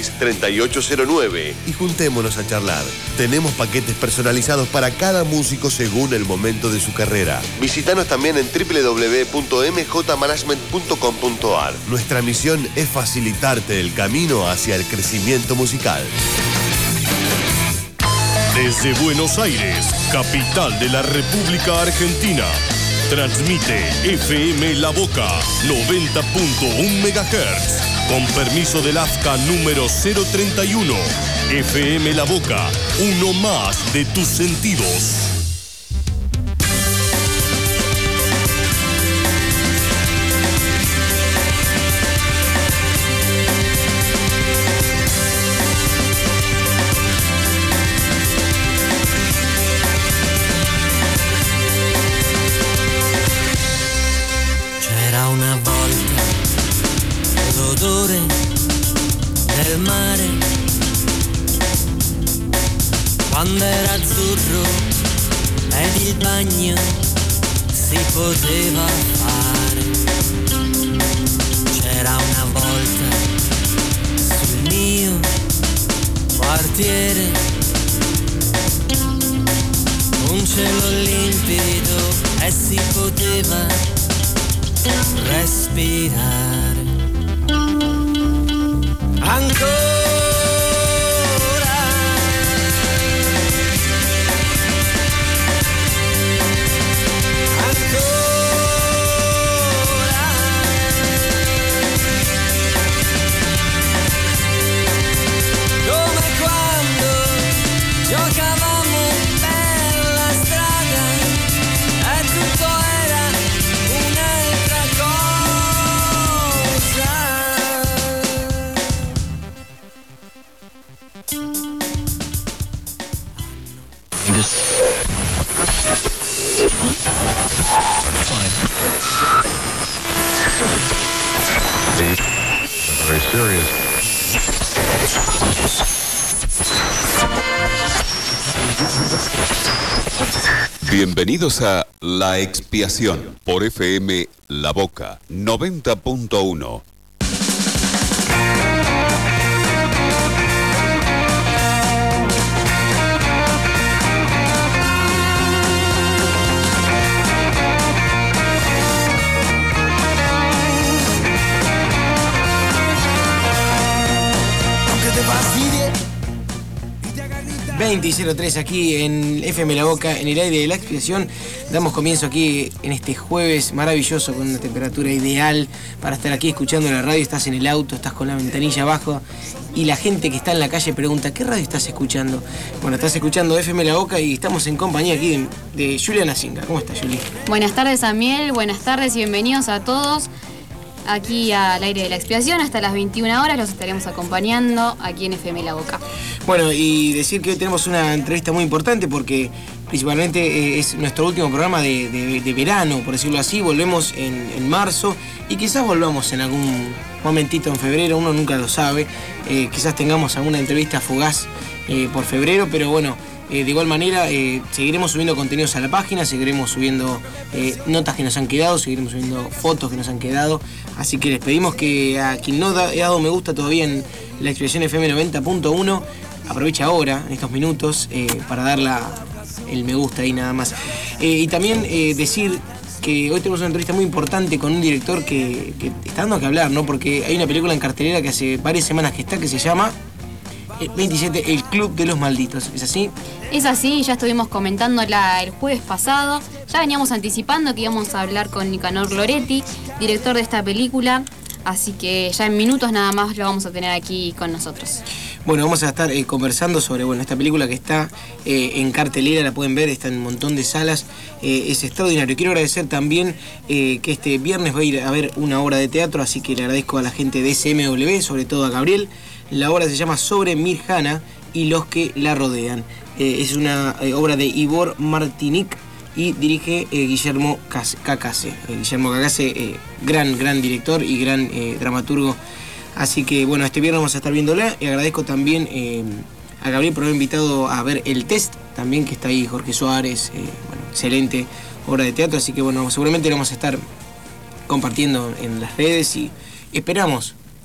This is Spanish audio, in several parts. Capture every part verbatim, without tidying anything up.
seis, treinta y ocho cero nueve y juntémonos a charlar. Tenemos paquetes personalizados para cada músico según el momento de su carrera. Visítanos también en doble u doble u doble u punto m j management punto com punto a r. Nuestra misión es facilitarte el camino hacia el crecimiento musical. Desde Buenos Aires, capital de la República Argentina, transmite F M La Boca noventa punto uno megahertz. Con permiso del A F C A número cero treinta y uno. F M La Boca, uno más de tus sentidos. C'era una volta l'odore del mare, quando era azzurro ed il bagno si poteva fare. C'era una volta sul mio quartiere un cielo limpido e si poteva respirare. Ancora come quando giocavamo per la strada e tutto era un'altra cosa. Very serious. Bienvenidos a La Expiación por F M La Boca noventa punto uno. veinte cero tres aquí en F M La Boca, en el aire de La Expiación. Damos comienzo aquí en este jueves maravilloso con una temperatura ideal para estar aquí escuchando la radio. Estás en el auto, estás con la ventanilla abajo y la gente que está en la calle pregunta: ¿qué radio estás escuchando? Bueno, estás escuchando F M La Boca y estamos en compañía aquí de, de Julia Nacinga. ¿Cómo estás, Juli? Buenas tardes, Amiel. Buenas tardes y bienvenidos a todos aquí al aire de La Expiación. Hasta las veintiuna horas los estaremos acompañando aquí en F M La Boca. Bueno, y decir que hoy tenemos una entrevista muy importante porque principalmente eh, es nuestro último programa de, de, de verano, por decirlo así. Volvemos en, en marzo y quizás volvamos en algún momentito en febrero, uno nunca lo sabe. Eh, quizás tengamos alguna entrevista fugaz eh, por febrero, pero bueno, eh, de igual manera eh, seguiremos subiendo contenidos a la página, seguiremos subiendo eh, notas que nos han quedado, seguiremos subiendo fotos que nos han quedado. Así que les pedimos que a quien no ha dado me gusta todavía en La Expiación F M noventa punto uno, aprovecha ahora, en estos minutos, eh, para dar la, el me gusta ahí nada más. Eh, y también eh, decir que hoy tenemos una entrevista muy importante con un director que, que está dando que hablar, ¿no? Porque hay una película en cartelera que hace varias semanas que está, que se llama veintisiete, El Club de los Malditos. ¿Es así? Es así, ya estuvimos comentándola el jueves pasado. Ya veníamos anticipando que íbamos a hablar con Nicanor Loretti, director de esta película. Así que ya en minutos nada más lo vamos a tener aquí con nosotros. Bueno, vamos a estar eh, conversando sobre bueno, esta película que está eh, en cartelera, la pueden ver, está en un montón de salas, eh, es extraordinario. Quiero agradecer también eh, que este viernes va a ir a ver una obra de teatro, así que le agradezco a la gente de S M W, sobre todo a Gabriel. La obra se llama Sobre Mirjana y los que la rodean. Eh, es una eh, obra de Ivor Martinic y dirige eh, Guillermo Cacase. Eh, Guillermo Cacase, eh, gran, gran director y gran eh, dramaturgo. Así que bueno, este viernes vamos a estar viéndola y agradezco también eh, a Gabriel por haber invitado a ver El Test, también que está ahí Jorge Suárez, eh, bueno, excelente obra de teatro, así que bueno, seguramente lo vamos a estar compartiendo en las redes y esperamos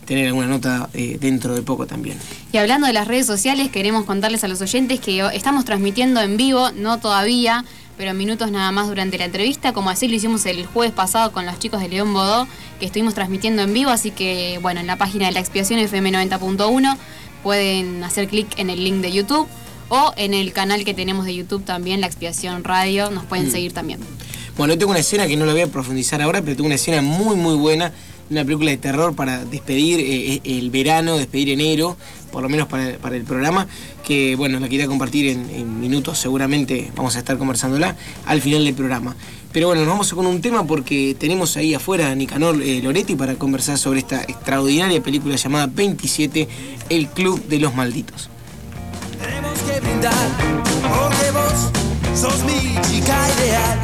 tener alguna nota eh, dentro de poco también. Y hablando de las redes sociales, queremos contarles a los oyentes que estamos transmitiendo en vivo, no todavía, pero en minutos nada más durante la entrevista, como así lo hicimos el jueves pasado con los chicos de León Bodó, que estuvimos transmitiendo en vivo, así que bueno, en la página de La Expiación F M noventa punto uno pueden hacer clic en el link de YouTube o en el canal que tenemos de YouTube también, La Expiación Radio, nos pueden mm. seguir también. Bueno, yo tengo una escena que no la voy a profundizar ahora, pero tengo una escena muy muy buena, una película de terror para despedir eh, el verano, despedir enero, por lo menos para, para el programa, que bueno, la quería compartir en, en minutos, seguramente vamos a estar conversándola al final del programa. Pero bueno, nos vamos con un tema porque tenemos ahí afuera a Nicanor eh, Loretti para conversar sobre esta extraordinaria película llamada veintisiete, El Club de los Malditos. Tenemos que brindar porque vos sos mi chica ideal.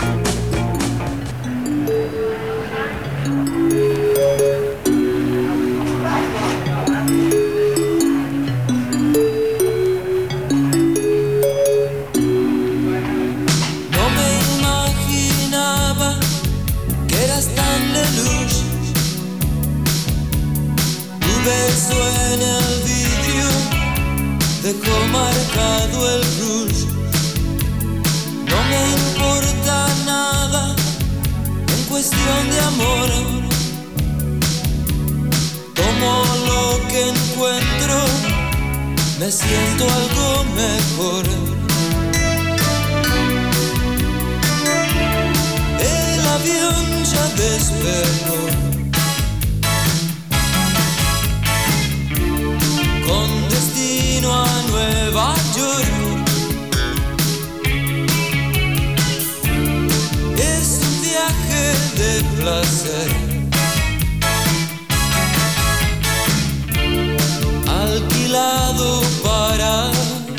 Beso en el vidrio dejó marcado el rouge. No me importa nada en cuestión de amor. Tomo lo que encuentro, me siento algo mejor. El avión ya despegó. Con destino a Nueva York. Es un viaje de placer, alquilado para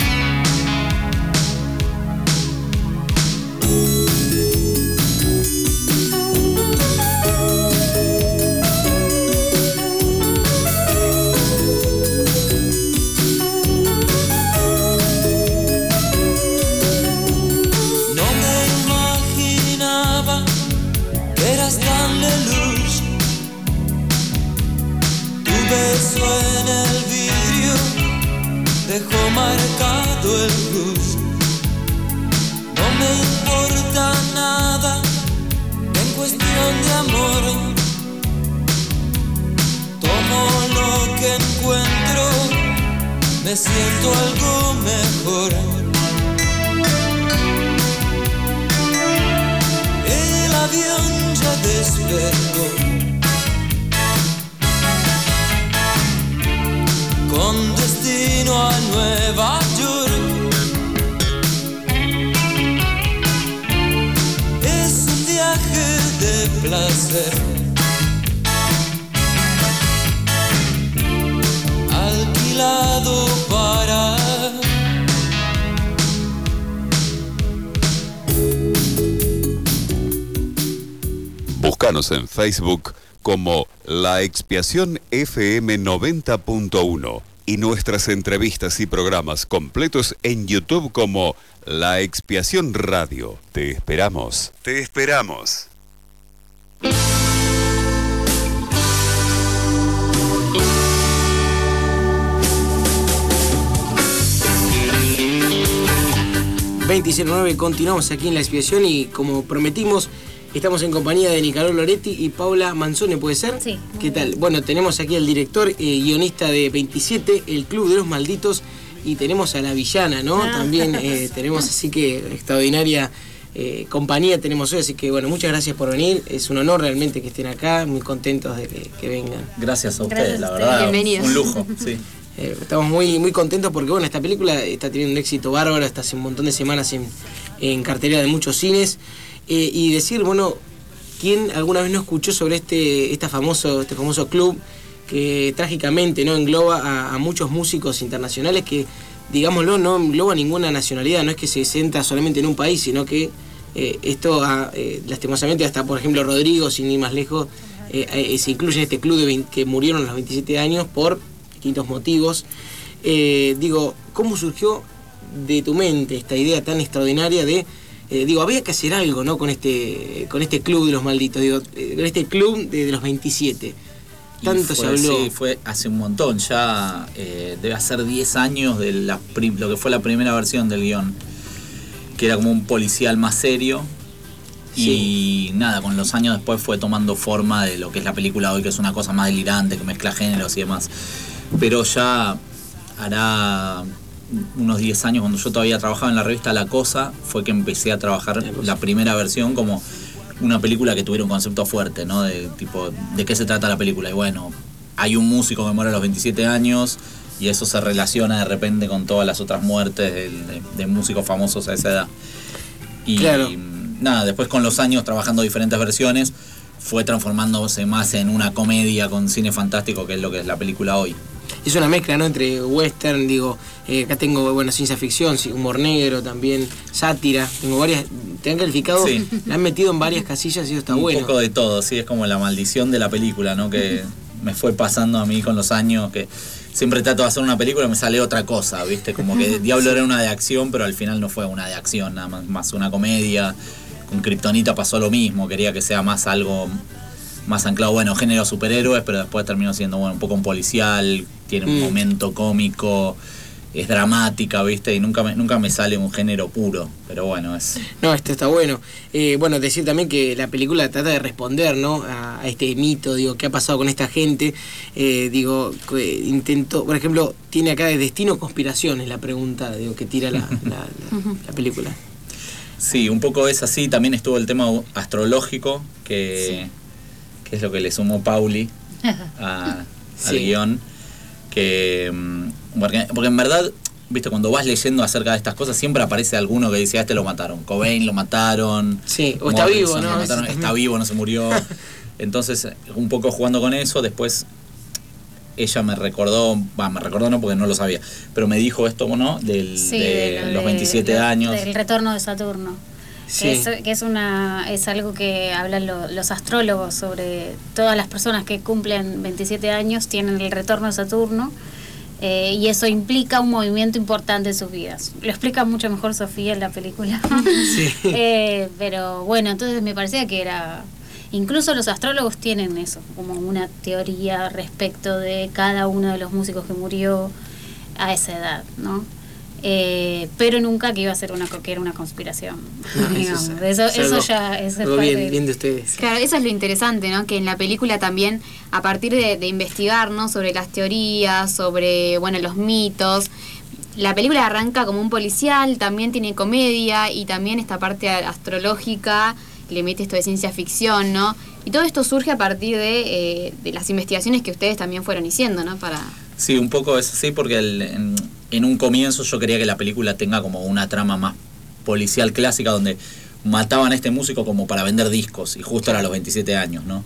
beso en el vidrio dejó marcado el cruz. No me importa nada en cuestión de amor. Tomo lo que encuentro, me siento algo mejor. El avión ya despegó. Con destino a Nueva York. Es un viaje de placer, alquilado para Búscanos en Facebook como La Expiación F M noventa punto uno y nuestras entrevistas y programas completos en YouTube como La Expiación Radio. Te esperamos. Te esperamos. veintisiete nueve, continuamos aquí en La Expiación y como prometimos, estamos en compañía de Nicanor Loretti y Paula Manzone, ¿puede ser? Sí. ¿Qué tal? Bueno, tenemos aquí al director, eh, guionista de veintisiete, El Club de los Malditos, y tenemos a la villana, ¿no? Ah. También eh, tenemos así que extraordinaria eh, compañía tenemos hoy, así que bueno, muchas gracias por venir, es un honor realmente que estén acá, muy contentos de que, que vengan. Gracias a ustedes, gracias la a verdad, bienvenidos. Un lujo, sí. Eh, estamos muy, muy contentos porque bueno, esta película está teniendo un éxito bárbaro, está hace un montón de semanas en, en cartelera de muchos cines, eh, y decir, bueno, ¿quién alguna vez no escuchó sobre este, esta famoso, este famoso club que trágicamente no engloba a, a muchos músicos internacionales que, digámoslo, no engloba ninguna nacionalidad, no es que se centra solamente en un país, sino que eh, esto, ha, eh, lastimosamente, hasta por ejemplo Rodrigo, sin ir más lejos, eh, eh, se incluye en este club de veinte, que murieron a los veintisiete años por distintos motivos. Eh, digo, ¿cómo surgió de tu mente esta idea tan extraordinaria de, eh, digo, había que hacer algo, ¿no? Con este, con este club de los malditos, digo, eh, con este club de, de los veintisiete. Tanto fue, se habló. Sí, fue hace un montón, ya eh, debe hacer diez años de la, lo que fue la primera versión del guión, que era como un policial más serio. Sí. Y nada, con los años después fue tomando forma de lo que es la película hoy, que es una cosa más delirante, que mezcla géneros y demás. Pero ya hará unos diez años, cuando yo todavía trabajaba en la revista La Cosa, fue que empecé a trabajar la primera versión como una película que tuviera un concepto fuerte, ¿no? De tipo, ¿de qué se trata la película? Y bueno, hay un músico que muere a los veintisiete años y eso se relaciona de repente con todas las otras muertes de, de, de músicos famosos a esa edad. Y claro. Nada, después con los años trabajando diferentes versiones, fue transformándose más en una comedia con cine fantástico, que es lo que es la película hoy. Es una mezcla, ¿no? Entre western, digo, eh, acá tengo, bueno, ciencia ficción, humor negro también, sátira, tengo varias, te han calificado, Sí. la han metido en varias casillas y eso está un bueno. Un poco de todo, sí, es como la maldición de la película, ¿no? Que me fue pasando a mí con los años, que siempre trato de hacer una película y me sale otra cosa, ¿viste? Como que Diablo era una de acción, pero al final no fue una de acción, nada más, más una comedia. Con Kryptonita pasó lo mismo, quería que sea más algo más anclado, bueno, género superhéroes, pero después terminó siendo, bueno, un poco un policial, tiene un mm. momento cómico, es dramática, ¿viste? Y nunca me, nunca me sale un género puro, pero bueno, es... No, esto está bueno. Eh, bueno, decir también que la película trata de responder, ¿no? A, a este mito, digo, ¿qué ha pasado con esta gente? Eh, digo, que intento, por ejemplo, tiene acá de destino o conspiración, es la pregunta, digo, que tira la, la, la, la película. Sí, un poco es así. También estuvo el tema astrológico, que, sí. que es lo que le sumó Pauli a, sí. al guión. Que, porque, porque en verdad, viste, cuando vas leyendo acerca de estas cosas, siempre aparece alguno que dice, a este lo mataron. Cobain lo mataron. Sí, o está vivo, ¿no? Lo mataron, está vivo, no se murió. Entonces, un poco jugando con eso, después... Ella me recordó, bah, me recordó no porque no lo sabía, pero me dijo esto, ¿no? Del, sí, de, de los veintisiete de, años. Del retorno de Saturno. Sí. Que, es, que es una es algo que hablan lo, los astrólogos sobre todas las personas que cumplen veintisiete años, tienen el retorno de Saturno, eh, y eso implica un movimiento importante en sus vidas. Lo explica mucho mejor Sofía en la película. Sí. eh, pero bueno, entonces me parecía que era... Incluso los astrólogos tienen eso, como una teoría respecto de cada uno de los músicos que murió a esa edad, ¿no? Eh, pero nunca que iba a ser una que era una conspiración. No, digamos. Eso, eso, eso ya eso es bien, de, bien de ustedes. Claro, eso es lo interesante, ¿no? Que en la película también, a partir de, de investigar, ¿no? Sobre las teorías, sobre, bueno, los mitos. La película arranca como un policial, también tiene comedia y también esta parte astrológica. Le mete esto de ciencia ficción, ¿no? Y todo esto surge a partir de, eh, de las investigaciones que ustedes también fueron haciendo, ¿no? Para... Sí, un poco es así, porque el, en, en un comienzo yo quería que la película tenga como una trama más policial clásica, donde mataban a este músico como para vender discos, y justo era a los veintisiete años, ¿no?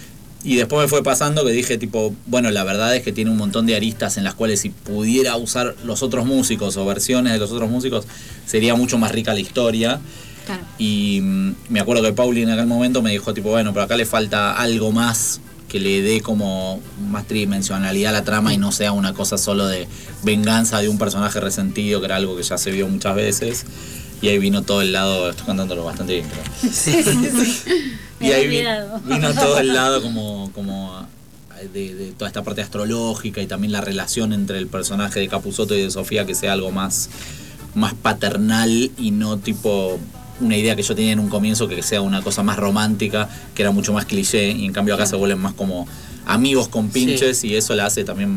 Y después me fue pasando que dije, tipo, bueno, la verdad es que tiene un montón de aristas en las cuales si pudiera usar los otros músicos o versiones de los otros músicos, sería mucho más rica la historia. Claro. Y mmm, me acuerdo que Pauli en aquel momento me dijo, tipo, bueno, pero acá le falta algo más que le dé como más tridimensionalidad a la trama y no sea una cosa solo de venganza de un personaje resentido, que era algo que ya se vio muchas veces. Y ahí vino todo el lado, estoy contándolo bastante bien, creo. Sí, sí, sí. Y ahí vino, vino todo el lado como, como de, de toda esta parte astrológica y también la relación entre el personaje de Capusotto y de Sofía, que sea algo más, más paternal y no tipo... una idea que yo tenía en un comienzo, que sea una cosa más romántica, que era mucho más cliché, y en cambio acá se vuelven más como amigos con pinches, sí. Y eso la hace también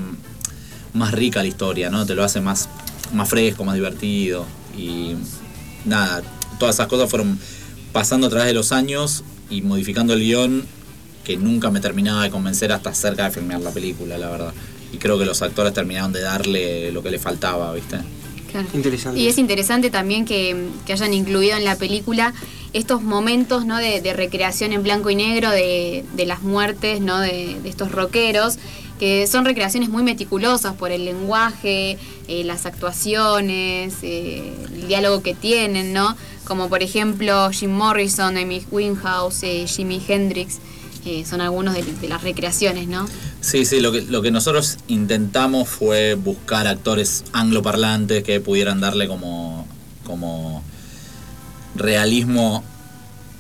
más rica la historia, ¿no? Te lo hace más, más fresco, más divertido. Y nada, todas esas cosas fueron pasando a través de los años y modificando el guión, que nunca me terminaba de convencer hasta cerca de filmar la película, la verdad. Y creo que los actores terminaron de darle lo que le faltaba, ¿viste? Claro. Interesante. Y es interesante también que, que hayan incluido en la película estos momentos, ¿no? de, de recreación en blanco y negro de, de las muertes, ¿no? de, de estos rockeros, que son recreaciones muy meticulosas por el lenguaje, eh, las actuaciones, eh, el diálogo que tienen, ¿no? Como por ejemplo Jim Morrison, Amy Winehouse, eh, Jimi Hendrix. Eh, son algunos de, de las recreaciones, ¿no? Sí, sí, lo que, lo que nosotros intentamos fue buscar actores angloparlantes que pudieran darle como, como realismo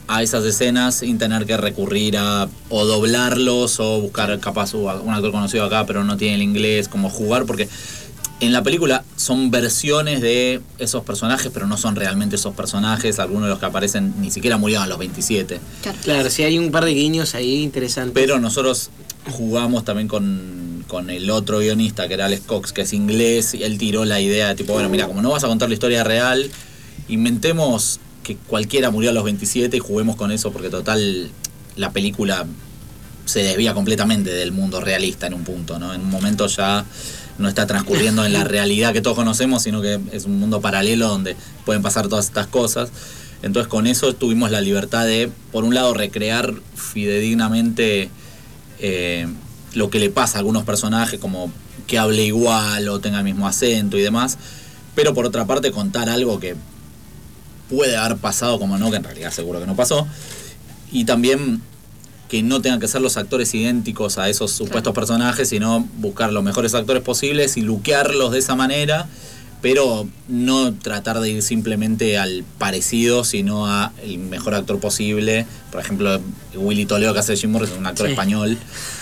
a esas escenas sin tener que recurrir a o doblarlos o buscar capaz un actor conocido acá pero no tiene el inglés, como jugar, porque en la película son versiones de esos personajes, pero no son realmente esos personajes. Algunos de los que aparecen ni siquiera murieron a los veintisiete. Claro, claro, sí hay un par de guiños ahí interesantes. Pero nosotros jugamos también con, con el otro guionista, que era Alex Cox, que es inglés, y él tiró la idea de tipo, bueno, mira, como no vas a contar la historia real, inventemos que cualquiera murió a los veintisiete y juguemos con eso, porque total, la película se desvía completamente del mundo realista en un punto, ¿no? En un momento ya no está transcurriendo en la realidad que todos conocemos, sino que es un mundo paralelo donde pueden pasar todas estas cosas. Entonces con eso tuvimos la libertad de, por un lado, recrear fidedignamente eh, lo que le pasa a algunos personajes, como que hable igual o tenga el mismo acento y demás, pero por otra parte contar algo que puede haber pasado como no, que en realidad seguro que no pasó, y también que no tengan que ser los actores idénticos a esos supuestos personajes, sino buscar los mejores actores posibles y luquearlos de esa manera, pero no tratar de ir simplemente al parecido, sino a el mejor actor posible. Por ejemplo, Willy Toledo, que hace Jim Morrison, es un actor sí. español,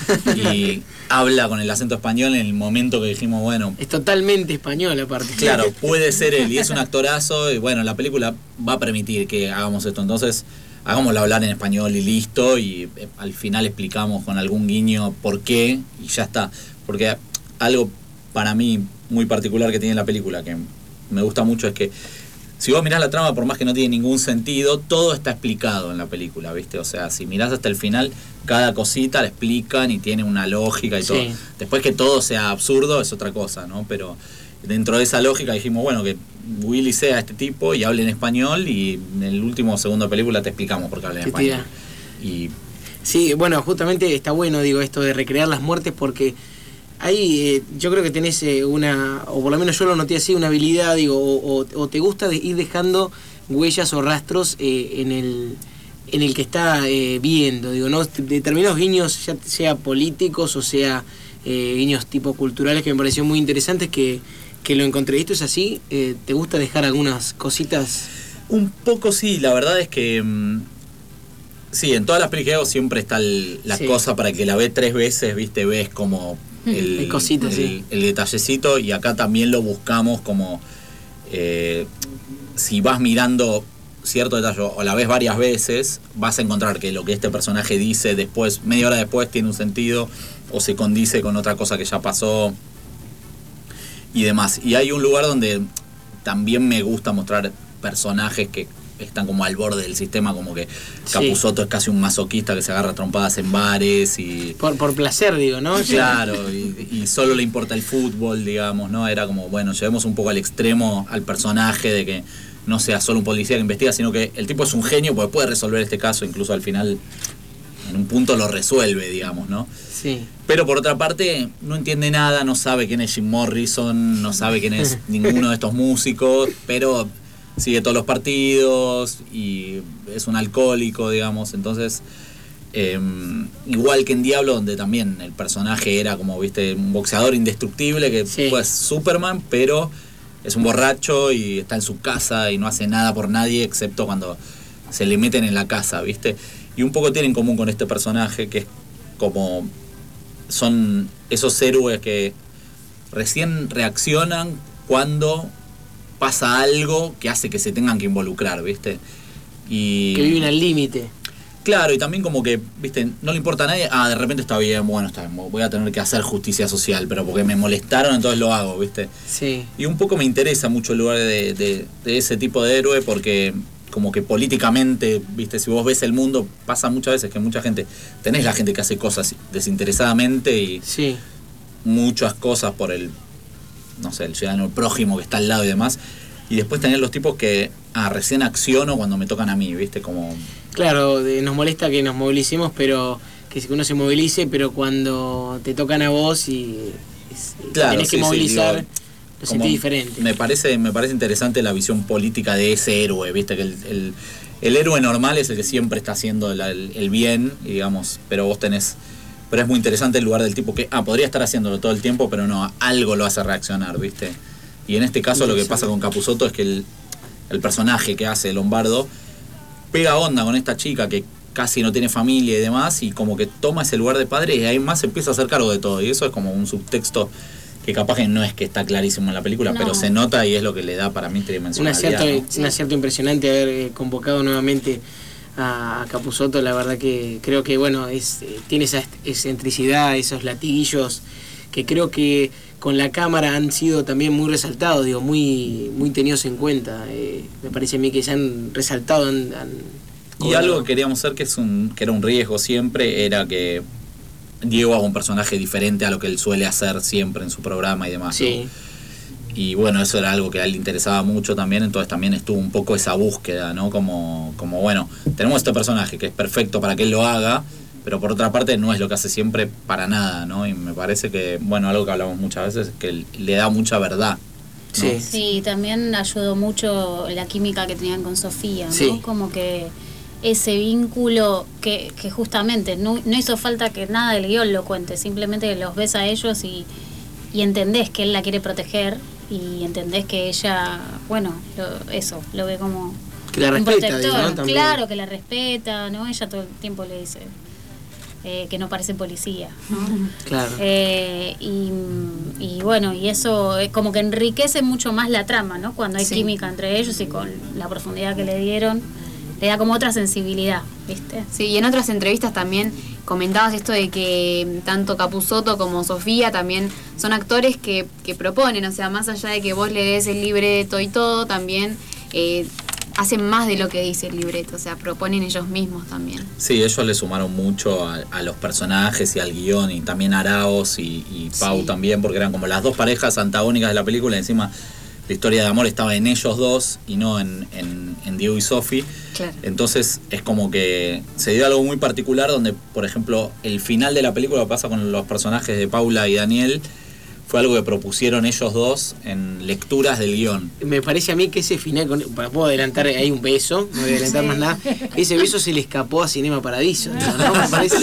y habla con el acento español en el momento que dijimos, bueno... Es totalmente español aparte. Claro, puede ser él, y es un actorazo, y bueno, la película va a permitir que hagamos esto, entonces... hagámoslo hablar en español y listo, y eh, al final explicamos con algún guiño por qué, y ya está. Porque algo para mí muy particular que tiene la película, que me gusta mucho, es que si vos mirás la trama, por más que no tiene ningún sentido, todo está explicado en la película, ¿viste? O sea, si mirás hasta el final, cada cosita la explican y tiene una lógica y sí. todo. Después que todo sea absurdo es otra cosa, ¿no? Pero dentro de esa lógica dijimos, bueno, que Willy sea este tipo y hable en español, y en el último segundo de película te explicamos por qué habla en español. Y sí, bueno, justamente está bueno, digo, esto de recrear las muertes, porque ahí eh, yo creo que tenés eh, una, o por lo menos yo lo noté así, una habilidad, digo, o, o, o te gusta de ir dejando huellas o rastros eh, en el en el que está eh, viendo, digo, ¿no? Determinados guiños, ya sea políticos o sea eh, guiños tipo culturales, que me parecieron muy interesantes, que que lo encontré. ¿Esto es así? Eh, ¿Te gusta dejar algunas cositas? Un poco sí, la verdad es que mmm, sí, en todas las películas que hago siempre está el, la sí. cosa para que la ve tres veces, viste, ves como el, Hay cositas, el, sí. el detallecito, y acá también lo buscamos como eh, si vas mirando cierto detalle o la ves varias veces, vas a encontrar que lo que este personaje dice después, media hora después, tiene un sentido o se condice con otra cosa que ya pasó y demás. Y hay un lugar donde también me gusta mostrar personajes que están como al borde del sistema, como que Capusotto sí. es casi un masoquista que se agarra trompadas en bares y... Por, por placer, digo, ¿no? Claro, y, y solo le importa el fútbol, digamos, ¿no? Era como, bueno, llevemos un poco al extremo al personaje de que no sea solo un policía que investiga, sino que el tipo es un genio porque puede resolver este caso, incluso al final en un punto lo resuelve, digamos, ¿no? Sí. Pero por otra parte, no entiende nada, no sabe quién es Jim Morrison, no sabe quién es ninguno de estos músicos, pero sigue todos los partidos y es un alcohólico, digamos. Entonces, eh, igual que en Diablo, donde también el personaje era como, viste, un boxeador indestructible, que sí. pues Superman, pero es un borracho y está en su casa y no hace nada por nadie, excepto cuando se le meten en la casa, viste. Y un poco tiene en común con este personaje, que es como... son esos héroes que recién reaccionan cuando pasa algo que hace que se tengan que involucrar, ¿viste? Y... que viven al límite. Claro, y también como que, ¿viste? No le importa a nadie, ah, de repente está bien, bueno, está bien, voy a tener que hacer justicia social, pero porque me molestaron, entonces lo hago, ¿viste? Sí. Y un poco me interesa mucho el lugar de, de, de ese tipo de héroe, porque como que políticamente, viste, si vos ves el mundo, pasa muchas veces que mucha gente, tenés la gente que hace cosas desinteresadamente y sí. muchas cosas por el, no sé, el ciudadano prójimo que está al lado y demás, y después tenés los tipos que, ah, recién acciono cuando me tocan a mí, viste, como... Claro, de, nos molesta que nos movilicemos, pero que uno se movilice, pero cuando te tocan a vos y, y claro, tenés sí, que movilizar... Sí, digo, lo sentí diferente. Me parece, me parece interesante la visión política de ese héroe, viste, que el, el, el héroe normal es el que siempre está haciendo el, el, el bien, digamos, pero vos tenés, pero es muy interesante el lugar del tipo que, ah, podría estar haciéndolo todo el tiempo, pero no, algo lo hace reaccionar, viste. Y en este caso lo que pasa con Capusotto es que el, el personaje que hace Lombardo pega onda con esta chica que casi no tiene familia y demás, y como que toma ese lugar de padre y ahí más se empieza a hacer cargo de todo. Y eso es como un subtexto que capaz que no es que está clarísimo en la película, no. pero se nota y es lo que le da para mí tridimensionalidad. Un acierto, ¿no? sí. un acierto impresionante haber convocado nuevamente a, a Capusotto. La verdad que creo que bueno es tiene esa excentricidad, esos latiguillos que creo que con la cámara han sido también muy resaltados, digo, muy muy tenidos en cuenta. Eh, me parece a mí que se han resaltado, han, han Y algo que queríamos hacer, que es un que era un riesgo siempre, era que Diego haga un personaje diferente a lo que él suele hacer siempre en su programa y demás. Sí. ¿no? Y bueno, eso era algo que a él le interesaba mucho también, entonces también estuvo un poco esa búsqueda, ¿no? Como, como bueno, tenemos este personaje que es perfecto para que él lo haga, pero por otra parte no es lo que hace siempre para nada, ¿no? Y me parece que, bueno, algo que hablamos muchas veces, es que le da mucha verdad. ¿no? Sí. Sí, también ayudó mucho la química que tenían con Sofía, ¿no? Sí. Como que ese vínculo que, que justamente no, no hizo falta que nada del guión lo cuente, simplemente los ves a ellos y, y entendés que él la quiere proteger y entendés que ella, bueno, lo, eso, lo ve como que la un respeta, protector, digo, ¿no? También. Claro, que la respeta, ¿no? Ella todo el tiempo le dice eh, que no parece policía, ¿no? Claro. Eh, y, y bueno, y eso eh, como que enriquece mucho más la trama, ¿no? Cuando hay Sí. química entre ellos y con la profundidad que le dieron, le da como otra sensibilidad, ¿viste? Sí, y en otras entrevistas también comentabas esto de que tanto Capusotto como Sofía también son actores que, que proponen, o sea, más allá de que vos le des el libreto y todo, también eh, hacen más de lo que dice el libreto, o sea, proponen ellos mismos también. Sí, ellos le sumaron mucho a, a los personajes y al guión, y también a Araos y, y Pau Sí. también, porque eran como las dos parejas antagónicas de la película, y encima la historia de amor estaba en ellos dos y no en, en, en Diego y Sofi. Claro. Entonces es como que se dio algo muy particular donde, por ejemplo, el final de la película pasa con los personajes de Paula y Daniel. Fue algo que propusieron ellos dos en lecturas del guión. Me parece a mí que ese final, con, puedo adelantar, hay un beso, no voy a adelantar Sí. más nada, ese beso se le escapó a Cinema Paradiso, ¿no? Me parece,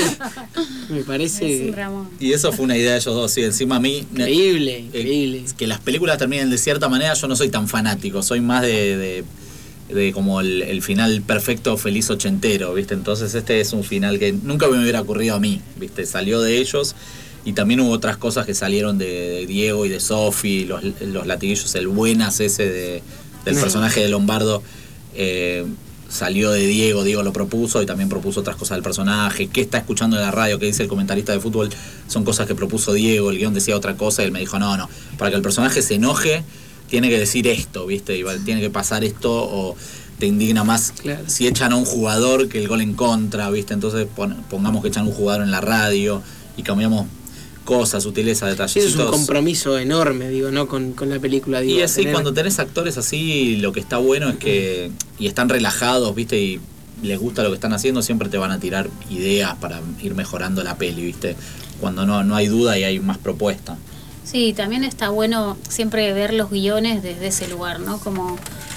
me Es parece un Ramón. Y eso fue una idea de ellos dos. Sí, encima a mí... increíble, eh, increíble. que las películas terminen de cierta manera, yo no soy tan fanático, soy más de, de, de como el, el final perfecto, feliz ochentero, ¿viste? Entonces este es un final que nunca me hubiera ocurrido a mí, ¿viste? Salió de ellos, y también hubo otras cosas que salieron de, de Diego y de Sofi, los, los latiguillos, el buenas ese de, del Sí. personaje de Lombardo, eh, salió de Diego, Diego lo propuso y también propuso otras cosas del personaje, qué está escuchando en la radio, qué dice el comentarista de fútbol, son cosas que propuso Diego, el guión decía otra cosa y él me dijo, no, no, para que el personaje se enoje tiene que decir esto, ¿viste? Y tiene que pasar esto, o te indigna más Claro. si echan a un jugador que el gol en contra, ¿viste? Entonces pon, pongamos que echan a un jugador en la radio y cambiamos cosas, sutileza, detalles. Eso es un compromiso enorme, digo, ¿no? Con, con la película, digo. Y así, tener- cuando tenés actores así, lo que está bueno es que, y están relajados, ¿viste? Y les gusta lo que están haciendo, siempre te van a tirar ideas para ir mejorando la peli, ¿viste? Cuando no, no hay duda y hay más propuesta. Sí, también está bueno siempre ver los guiones desde ese lugar, ¿no? Como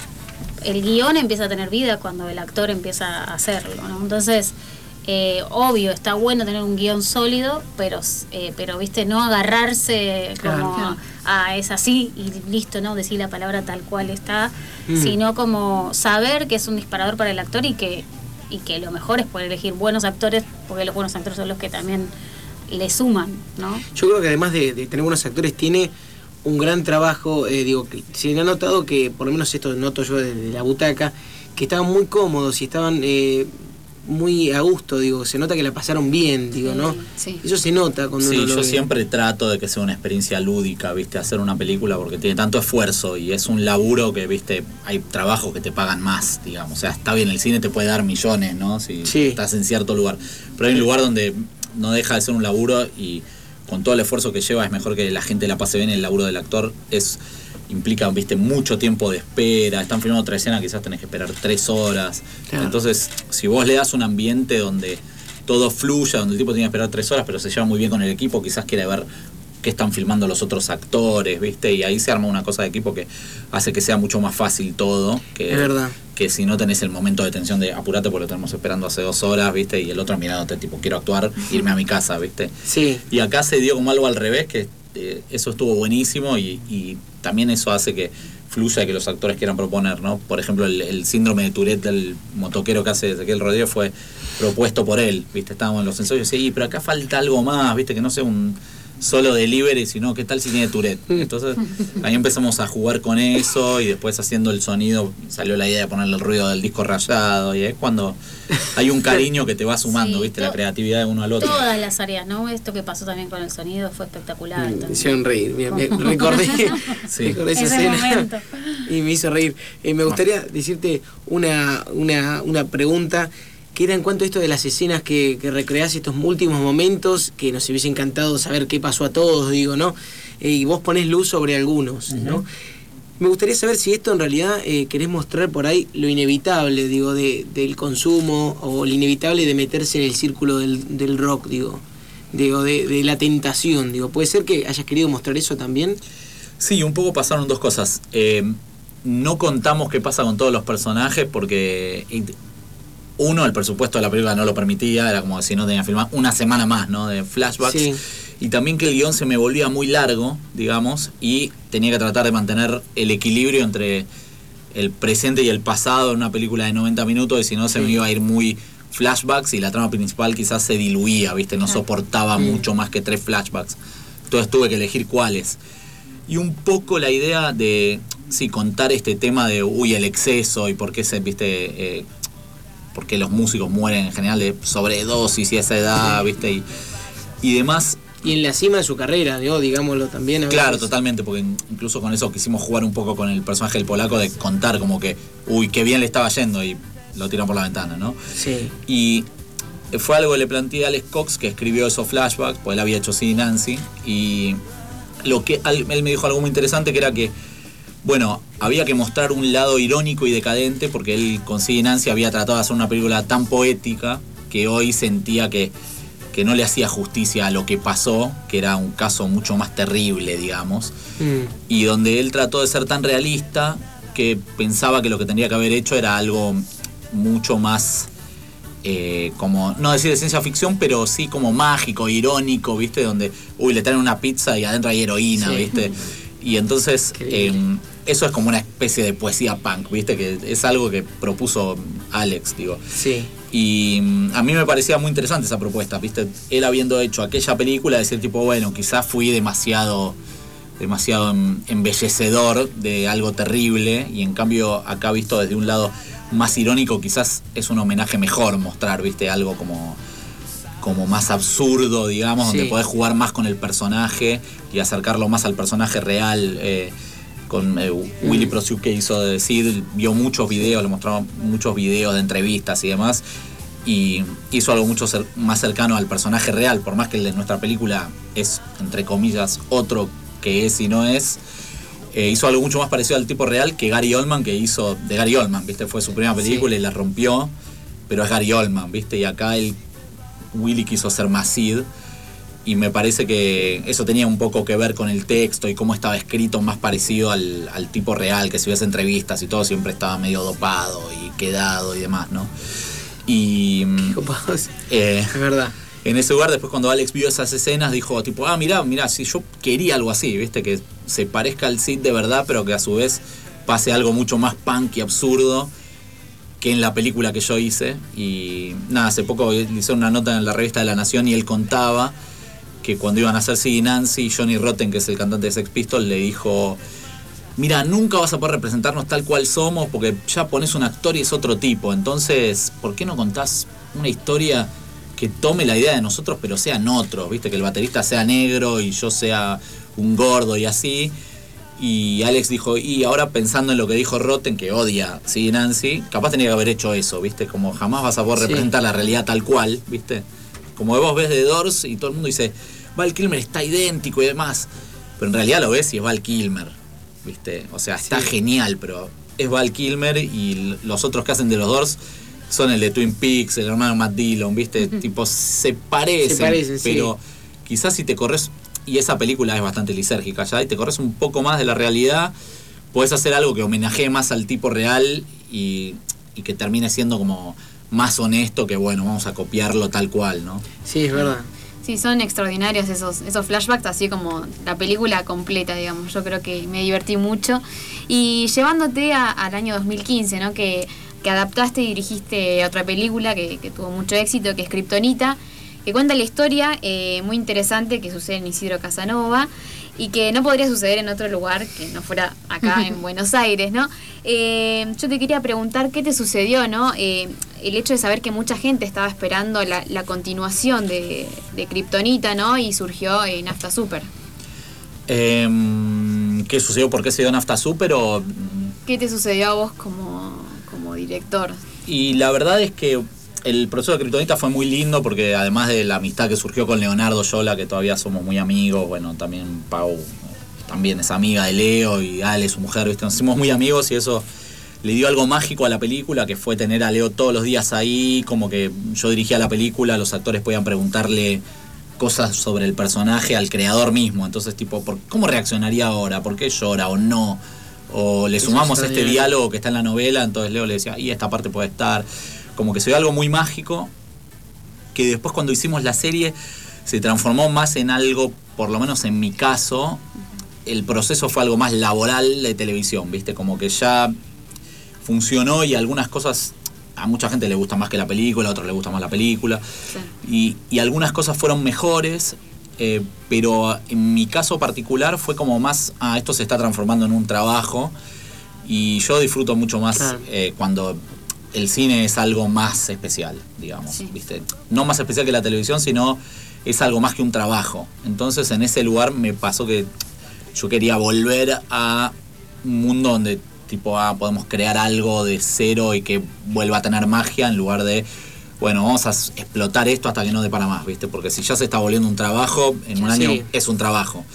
el guión empieza a tener vida cuando el actor empieza a hacerlo, ¿no? Entonces, eh, obvio, está bueno tener un guión sólido, pero, eh, pero viste, no agarrarse como Claro. a es así y listo, ¿no? Decir la palabra tal cual está, Mm. sino como saber que es un disparador para el actor y que, y que lo mejor es poder elegir buenos actores, porque los buenos actores son los que también le suman, ¿no? Yo creo que además de, de tener buenos actores, tiene un gran trabajo, eh, digo, que se ha notado que, por lo menos esto noto yo desde la butaca, que estaban muy cómodos y estaban eh, muy a gusto, digo, se nota que la pasaron bien, digo, ¿no? Sí. Eso se nota cuando Sí, uno lo yo ve. siempre trato de que sea una experiencia lúdica, ¿viste? Hacer una película porque tiene tanto esfuerzo y es un laburo que, ¿viste? Hay trabajos que te pagan más, digamos. O sea, está bien, el cine te puede dar millones, ¿no? Si Sí. estás en cierto lugar. Pero hay un lugar donde no deja de ser un laburo y con todo el esfuerzo que lleva es mejor que la gente la pase bien. El laburo del actor es implica, viste, mucho tiempo de espera. Están filmando otra escena, quizás tenés que esperar tres horas. Claro. Entonces, si vos le das un ambiente donde todo fluya, donde el tipo tiene que esperar tres horas, pero se lleva muy bien con el equipo, quizás quiere ver qué están filmando los otros actores, ¿viste? Y ahí se arma una cosa de equipo que hace que sea mucho más fácil todo. Que, Es verdad. Que si no tenés el momento de tensión de apurate porque lo tenemos esperando hace dos horas, ¿viste? Y el otro mirándote, tipo, quiero actuar, irme a mi casa, ¿viste? Sí. Y acá se dio como algo al revés, que eh, eso estuvo buenísimo y, y también eso hace que fluya y que los actores quieran proponer, ¿no? Por ejemplo, el, el síndrome de Tourette del motoquero que hace Ezequiel Rodríguez fue propuesto por él, ¿viste? Estábamos en los ensayos y sí, pero acá falta algo más, ¿viste? Que no sea un solo delivery, sino ¿qué tal si tiene Tourette? Entonces ahí empezamos a jugar con eso y después haciendo el sonido salió la idea de ponerle el ruido del disco rayado y es cuando hay un cariño que te va sumando, Sí, ¿viste? to- La creatividad de uno al otro. Todas las áreas, ¿no? Esto que pasó también con el sonido fue espectacular. Me también. hicieron reír, me, me recordé, Sí. recordé esa Ese escena momento. y me hizo reír. Eh, me gustaría decirte una, una, una pregunta que era en cuanto a esto de las escenas que, que recreás, estos últimos momentos, que nos hubiese encantado saber qué pasó a todos, digo, ¿no? Eh, y vos ponés luz sobre algunos, ¿no? Me gustaría saber si esto en realidad eh, querés mostrar por ahí lo inevitable, digo, de, del consumo o lo inevitable de meterse en el círculo del, del rock, digo, digo de, de la tentación, digo. ¿Puede ser que hayas querido mostrar eso también? Sí, un poco pasaron dos cosas. Eh, no contamos qué pasa con todos los personajes porque... Uno, el presupuesto de la película no lo permitía, era como si no tenía que filmar una semana más, ¿no? De flashbacks. Sí. Y también que el guión se me volvía muy largo, digamos, y tenía que tratar de mantener el equilibrio entre el presente y el pasado en una película de noventa minutos, y si no se me iba a ir muy flashbacks y la trama principal quizás se diluía, ¿viste? No soportaba mucho más que tres flashbacks. Entonces tuve que elegir cuáles. Y un poco la idea de, sí, contar este tema de, uy, el exceso y por qué se, ¿viste? Eh, porque los músicos mueren en general de sobredosis y esa edad, ¿viste? Y, y demás. Y en la cima de su carrera, digo, digámoslo también. A Claro, veces. totalmente, porque incluso con eso quisimos jugar un poco con el personaje del polaco de contar como que, uy, qué bien le estaba yendo y lo tiran por la ventana, ¿no? Sí. Y fue algo que le planteé a Alex Cox, que escribió esos flashbacks, porque él había hecho sí Nancy, y lo que él me dijo algo muy interesante, que era que, bueno, había que mostrar un lado irónico y decadente, porque él con sí Nancy había tratado de hacer una película tan poética que hoy sentía que, que no le hacía justicia a lo que pasó, que era un caso mucho más terrible, digamos, Mm. y donde él trató de ser tan realista que pensaba que lo que tendría que haber hecho era algo mucho más, eh, como, no decir de ciencia ficción, pero sí como mágico, irónico, ¿viste? Donde, uy, le traen una pizza y adentro hay heroína, Sí. ¿viste? Y entonces, eh, eso es como una especie de poesía punk, ¿viste? Que es algo que propuso Alex, digo. Sí. Y mm, a mí me parecía muy interesante esa propuesta, ¿viste? Él habiendo hecho aquella película, decir tipo, bueno, quizás fui demasiado demasiado em- embellecedor de algo terrible, y en cambio acá visto desde un lado más irónico quizás es un homenaje mejor mostrar, ¿viste? Algo como como más absurdo, digamos, Sí. donde podés jugar más con el personaje y acercarlo más al personaje real. Eh, con eh, Willy Prosiuk, que hizo de Sid, vio muchos videos, le mostraron muchos videos de entrevistas y demás, y hizo algo mucho cer- más cercano al personaje real, por más que el de nuestra película es, entre comillas, otro que es y no es. Eh, hizo algo mucho más parecido al tipo real que Gary Oldman, que hizo de Gary Oldman, ¿viste? Fue su primera película Sí. y la rompió, pero es Gary Oldman, ¿viste? Y acá el Willy quiso ser más Sid, y me parece que eso tenía un poco que ver con el texto y cómo estaba escrito, más parecido al, al tipo real, que si ves entrevistas y todo siempre estaba medio dopado y quedado y demás, ¿no? Y Copados. eh, Es verdad. en ese lugar, después cuando Alex vio esas escenas, dijo tipo, ah, mirá, mirá, si yo quería algo así, ¿viste? Que se parezca al Sid de verdad, pero que a su vez pase algo mucho más punk y absurdo que en la película que yo hice. Y nada, hace poco le hicieron una nota en la revista de La Nación y él contaba que cuando iban a hacer Sid y Nancy, Johnny Rotten, que es el cantante de Sex Pistols, le dijo, mira, nunca vas a poder representarnos tal cual somos porque ya pones un actor y es otro tipo, entonces, ¿por qué no contás una historia que tome la idea de nosotros pero sean otros? ¿Viste? Que el baterista sea negro y yo sea un gordo y así. Y Alex dijo, y ahora pensando en lo que dijo Rotten, que odia Sid y Nancy, capaz tenía que haber hecho eso, ¿viste? Como jamás vas a poder Sí. representar la realidad tal cual, ¿viste? Como vos ves The Doors y todo el mundo dice, Val Kilmer está idéntico y demás, pero en realidad lo ves y es Val Kilmer, ¿viste? O sea, está Sí. genial, pero es Val Kilmer, y los otros que hacen de los Doors son el de Twin Peaks, el hermano Matt Dillon, ¿viste? Tipo, se parecen, Se parecen, sí. pero quizás si te corres, y esa película es bastante lisérgica ya, y te corres un poco más de la realidad, podés hacer algo que homenajee más al tipo real y, y que termine siendo como más honesto que, bueno, vamos a copiarlo tal cual, ¿no? Sí, es verdad. Sí, son extraordinarios esos, esos flashbacks, así como la película completa, digamos. Yo creo que me divertí mucho. Y llevándote a, al año dos mil quince, ¿no? Que, que adaptaste y dirigiste otra película que, que tuvo mucho éxito, que es Kryptonita, que cuenta la historia eh, muy interesante que sucede en Isidro Casanova y que no podría suceder en otro lugar que no fuera acá en Buenos Aires, ¿no? Eh, yo te quería preguntar qué te sucedió, ¿no? Eh, el hecho de saber que mucha gente estaba esperando la, la continuación de, de Kryptonita, ¿no? Y surgió eh, Nafta Super. Eh, ¿Qué sucedió? ¿Por qué se dio Nafta Super? O... ¿Qué te sucedió a vos como, como director? Y la verdad es que el proceso de Kryptonita fue muy lindo porque además de la amistad que surgió con Leonardo Yola, que todavía somos muy amigos, bueno, también Pau también es amiga de Leo y Ale, su mujer, ¿viste? Nos hicimos muy amigos y eso le dio algo mágico a la película, que fue tener a Leo todos los días ahí, como que yo dirigía la película, los actores podían preguntarle cosas sobre el personaje al creador mismo, entonces tipo, ¿por, ¿cómo reaccionaría ahora? ¿Por qué llora o no? O le sumamos este bien. diálogo que está en la novela, entonces Leo le decía, y esta parte puede estar... Como que se dio algo muy mágico, que después cuando hicimos la serie se transformó más en algo, por lo menos en mi caso, el proceso fue algo más laboral de televisión, ¿viste? Como que ya funcionó y algunas cosas, a mucha gente le gusta más que la película, a otros le gusta más la película, sí. y, y algunas cosas fueron mejores, eh, pero en mi caso particular fue como más, ah, esto se está transformando en un trabajo, y yo disfruto mucho más claro. eh, cuando... El cine es algo más especial, digamos, sí. ¿viste? No más especial que la televisión, sino es algo más que un trabajo. Entonces, en ese lugar me pasó que yo quería volver a un mundo donde, tipo, ah, podemos crear algo de cero y que vuelva a tener magia en lugar de, bueno, vamos a explotar esto hasta que no dé para más, ¿viste? Porque si ya se está volviendo un trabajo, en un sí. año es un trabajo.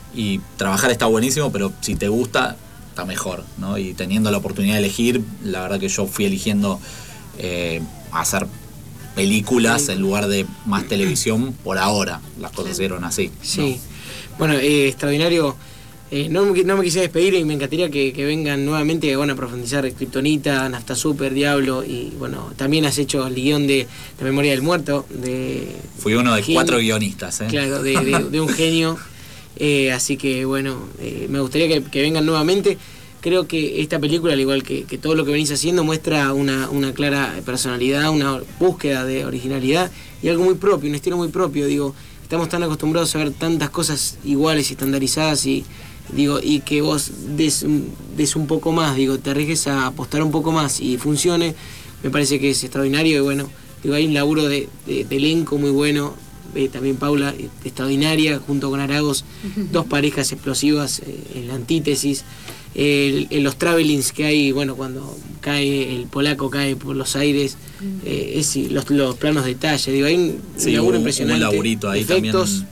Y trabajar está buenísimo, pero si te gusta... está mejor, ¿no? Y teniendo la oportunidad de elegir, la verdad que yo fui eligiendo eh, hacer películas sí. en lugar de más televisión por ahora. Las cosas se dieron así. Sí. ¿no? Bueno, eh, extraordinario. Eh, no, no me quisiera despedir y me encantaría que, que vengan nuevamente, que van a profundizar Kryptonita, Nafta Super, Diablo, y bueno, también has hecho el guión de La Memoria del Muerto. De Fui uno de genio, cuatro guionistas, ¿eh? Claro, de, de, de un genio. Eh, así que bueno, eh, me gustaría que, que vengan nuevamente. Creo que esta película, al igual que, que todo lo que venís haciendo, muestra una, una clara personalidad, una búsqueda de originalidad y algo muy propio, un estilo muy propio. Digo, estamos tan acostumbrados a ver tantas cosas iguales y estandarizadas y digo y que vos des, des un poco más, digo, te arriesgues a apostar un poco más y funcione, me parece que es extraordinario. Y bueno, digo, hay un laburo de, de, de elenco muy bueno. Eh, también Paula, eh, extraordinaria, junto con Aragos, uh-huh. dos parejas explosivas eh, en la antítesis. Eh, en los travelings que hay, bueno, cuando cae el polaco, cae por los aires, uh-huh. eh, es, los, los planos de detalle, digo, hay un, sí, un laburo un, impresionante. Un laburito ahí efectos, también.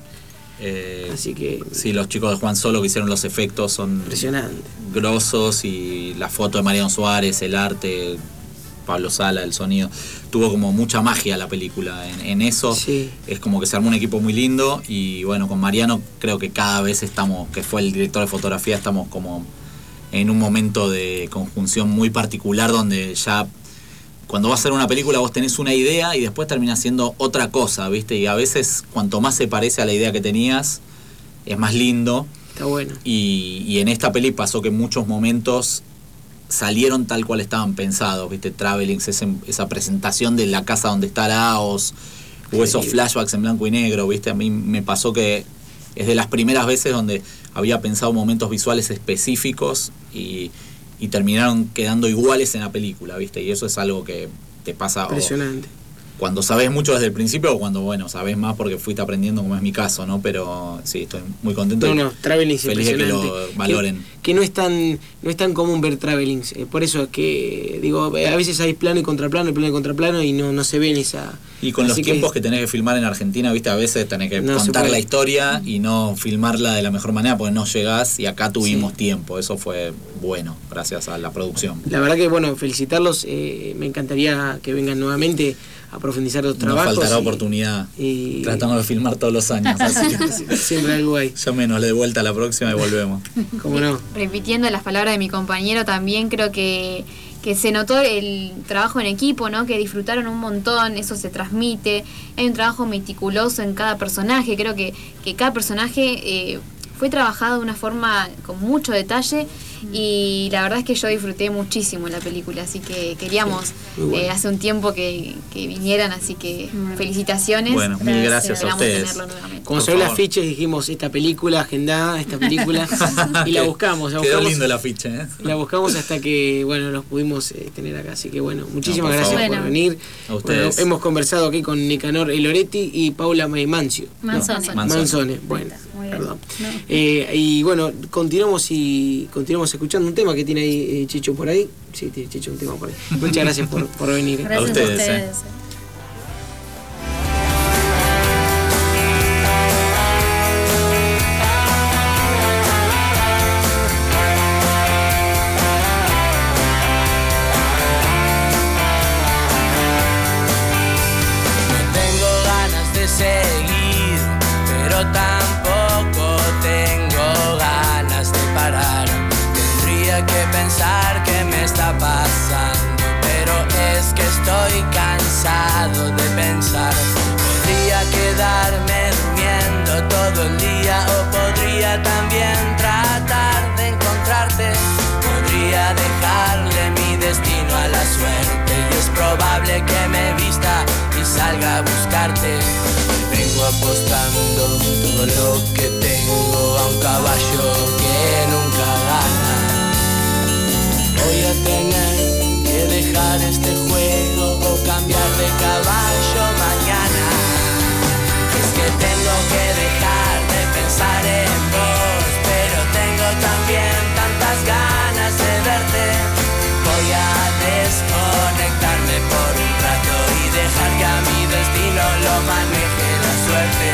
Eh, así que... Sí, los chicos de Juan Solo que hicieron los efectos son impresionante. Grosos, y la foto de Mariano Suárez, el arte... Pablo Sala, el sonido, tuvo como mucha magia la película en, en eso, sí. Es como que se armó un equipo muy lindo y bueno, con Mariano creo que cada vez estamos, que fue el director de fotografía, estamos como en un momento de conjunción muy particular donde ya cuando vas a hacer una película vos tenés una idea y después termina siendo otra cosa, ¿viste? Y a veces cuanto más se parece a la idea que tenías es más lindo. Está bueno. Y, y en esta peli pasó que en muchos momentos salieron tal cual estaban pensados, ¿viste? Travelings, ese, esa presentación de la casa donde está Laos, o esos flashbacks en blanco y negro, ¿viste? A mí me pasó que es de las primeras veces donde había pensado momentos visuales específicos y, y terminaron quedando iguales en la película, ¿viste? Y eso es algo que te pasa... Impresionante. O, cuando sabés mucho desde el principio o cuando, bueno, sabés más porque fuiste aprendiendo, como es mi caso, ¿no? Pero sí, estoy muy contento. No, no, Travelings feliz de que lo valoren. Que, que no es tan no es tan común ver Travelings. Eh, por eso es que, digo, a veces hay plano y contraplano, plano y contraplano y no, no se ven esa... Y con los tiempos que... que tenés que filmar en Argentina, ¿viste? A veces tenés que no contar la historia y no filmarla de la mejor manera porque no llegás, y acá tuvimos sí. tiempo. Eso fue bueno, gracias a la producción. La verdad que, bueno, felicitarlos. Eh, me encantaría que vengan nuevamente a profundizar los trabajos. Nos faltará y, oportunidad. Y... Tratamos de filmar todos los años. Así que... Siempre algo hay. Llámenos de vuelta a la próxima y volvemos. ¿Cómo no? Repitiendo las palabras de mi compañero, también creo que, que se notó el trabajo en equipo, ¿no? Que disfrutaron un montón, eso se transmite. Hay un trabajo meticuloso en cada personaje. Creo que, que cada personaje eh, fue trabajado de una forma con mucho detalle y la verdad es que yo disfruté muchísimo la película, así que queríamos Sí, bueno. eh, hace un tiempo que, que vinieran, así que felicitaciones. Bueno, mil gracias a Esperamos ustedes. tenerlo nuevamente. Como Por salió las favor. fichas dijimos esta película agendada, esta película y la buscamos, la Quedó buscamos, lindo el afiche, ¿eh? la buscamos hasta que bueno los pudimos eh, tener acá, así que bueno, muchísimas No, por gracias favor. por venir. A ustedes. Bueno, hemos conversado aquí con Nicanor Loretti y Paula Mancio. Manzone. No, Manzone. Manzone, bueno, Muy bien. perdón. No. Eh, y bueno, continuamos y continuamos escuchando un tema que tiene ahí eh, Chicho por ahí. Sí, tiene Chicho un tema por ahí. Muchas gracias por, por venir. Gracias a ustedes, ustedes. eh. No tengo ganas de seguir, pero tampoco tengo ganas de parar. Tendría que pensar qué me está pasando, pero es que estoy cansado de pensar. Podría quedarme durmiendo todo el día o podría también tratar de encontrarte. Podría dejarle mi destino a la suerte y es probable que me vista y salga a buscarte. Vengo apostando todo lo que tengo a un caballo que nunca gana. Voy a tener que dejar este juego o cambiar de caballo mañana. Es que tengo que dejar de pensar en vos, pero tengo también tantas ganas de verte. Voy a desconectarme por un rato y dejar que a mi destino lo maneje la suerte.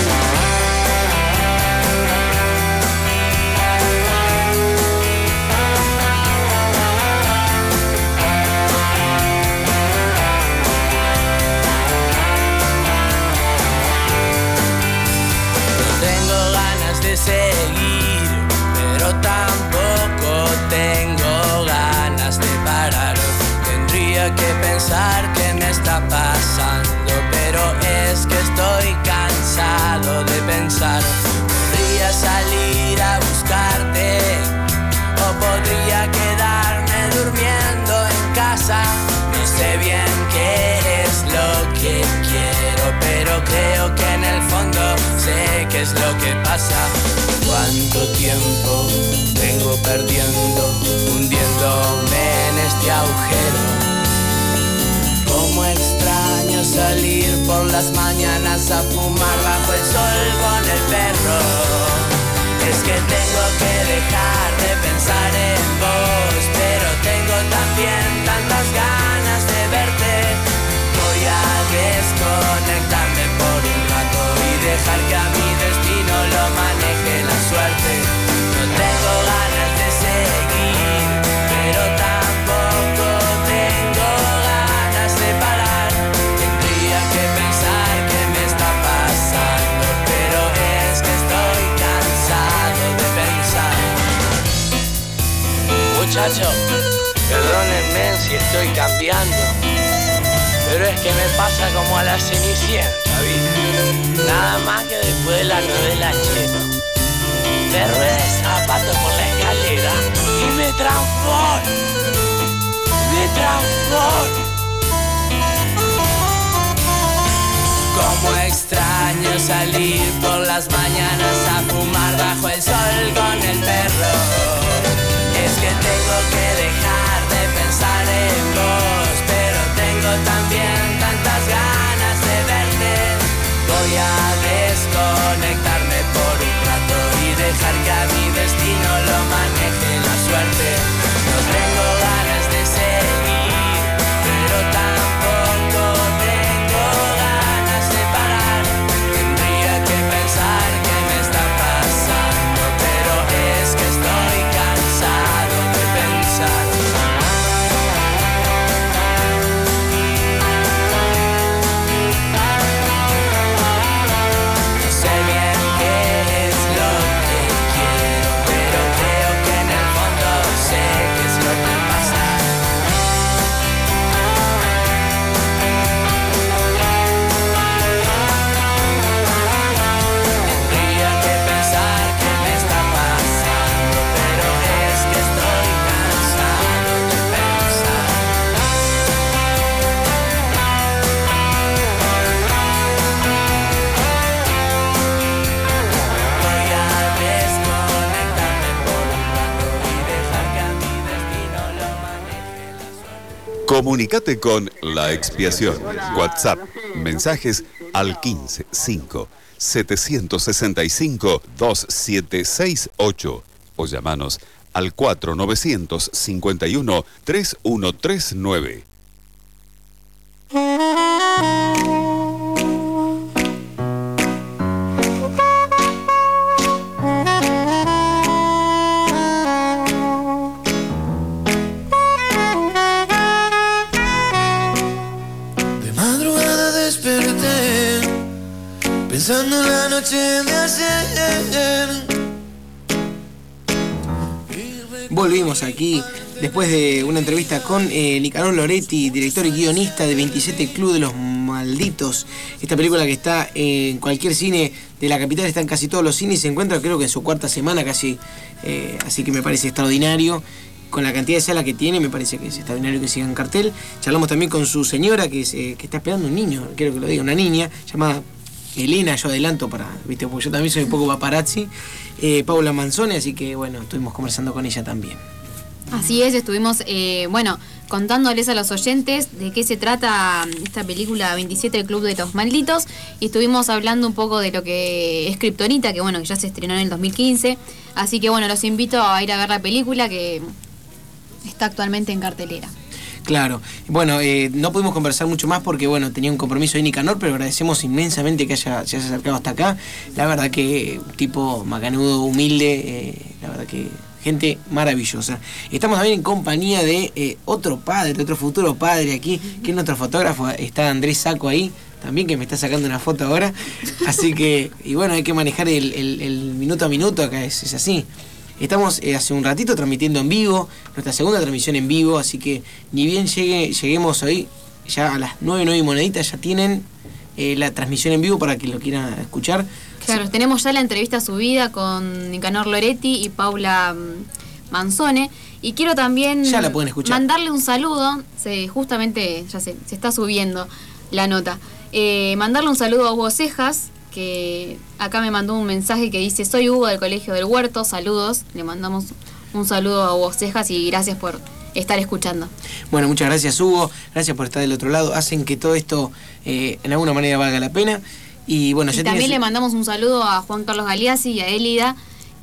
No tengo ganas de seguir, pero tampoco tengo ganas de parar. Tendría que pensar qué me está pasando, pero es que estoy cansado de pensar. Podría salir a buscarte o podría quedarme durmiendo en casa. No sé bien qué es lo que quiero, pero creo que en el fondo sé qué es lo que pasa. ¿Cuánto tiempo vengo perdiendo, hundiéndome en este agujero? Cómo extraño salir por las mañanas a fumar bajo el sol con el perro. Es que tengo que dejar de pensar en vos, pero tengo también tantas ganas de verte. Voy a desconectarme por un rato y dejar que a mi destino lo maneje la suerte. No tengo ganas de seguir, pero tampoco tengo ganas de parar. Tendría que pensar qué me está pasando, pero es que estoy cansado de pensar. Muchachos, perdónenme si estoy cambiando, pero es que me pasa como a la Cenicienta, ¿viste? Nada más que después de la novela Cheno. Me rueda de zapato por la escalera y me transformo. Me transformo. Como extraño salir por las mañanas a fumar bajo el sol con el perro. Es que tengo que dejar de pensar en vos, pero tengo también tantas ganas de verte. Voy a desconectarme por un rato y dejar que a mi destino lo maneje la suerte. No tengo ganas de seguir, pero tampoco tengo ganas de parar. Tendría que pensar qué me está pasando, pero es que estoy cansado Comunicate con La Expiación. WhatsApp, mensajes al quince cinco setecientos sesenta y cinco veintisiete sesenta y ocho o llamanos al cuatro novecientos cincuenta y uno treinta y uno treinta y nueve. De madrugada desperté pensando en la noche de ayer. Volvimos aquí después de una entrevista con eh, Nicanor Loretti, director y guionista de veintisiete Club de los Malditos. Esta película que está en cualquier cine de la capital, está en casi todos los cines, se encuentra creo que en su cuarta semana casi, eh, así que me parece extraordinario. Con la cantidad de sala que tiene, me parece que es extraordinario que siga en cartel. Charlamos también con su señora, que, es, eh, que está esperando un niño, quiero que lo diga, una niña llamada Elena, yo adelanto para, viste, porque yo también soy un poco paparazzi. Eh, Paula Manzone, así que bueno, estuvimos conversando con ella también. Así es, estuvimos, eh, bueno, contándoles a los oyentes de qué se trata esta película veintisiete, el Club de los Malditos, y estuvimos hablando un poco de lo que es Kryptonita, que bueno, que ya se estrenó en el dos mil quince, así que bueno, los invito a ir a ver la película que está actualmente en cartelera. Claro, bueno, eh, no pudimos conversar mucho más porque bueno, tenía un compromiso de Nicanor, pero agradecemos inmensamente que haya, se haya acercado hasta acá. La verdad que tipo macanudo, humilde, eh, la verdad que gente maravillosa. Estamos también en compañía de eh, otro padre, otro futuro padre aquí, que es nuestro fotógrafo, está Andrés Saco ahí, también que me está sacando una foto ahora. Así que, y bueno, hay que manejar el, el, el minuto a minuto, acá es, es así. Estamos eh, hace un ratito transmitiendo en vivo, nuestra segunda transmisión en vivo, así que ni bien llegue, lleguemos ahí, ya a las nueve, nueve y moneditas ya tienen eh, la transmisión en vivo para que lo quieran escuchar. Claro, sí. Tenemos ya la entrevista subida con Nicanor Loretti y Paula Manzone, y quiero también ya la pueden escuchar. Mandarle un saludo, se, justamente ya se, se está subiendo la nota, eh, mandarle un saludo a Hugo Cejas, que acá me mandó un mensaje que dice: soy Hugo del Colegio del Huerto, saludos. Le mandamos un saludo a Hugo Cejas y gracias por estar escuchando. Bueno, muchas gracias, Hugo, gracias por estar del otro lado, hacen que todo esto eh, en alguna manera valga la pena. Y bueno, y ya también tienes... le mandamos un saludo a Juan Carlos Galeazzi y a Elida,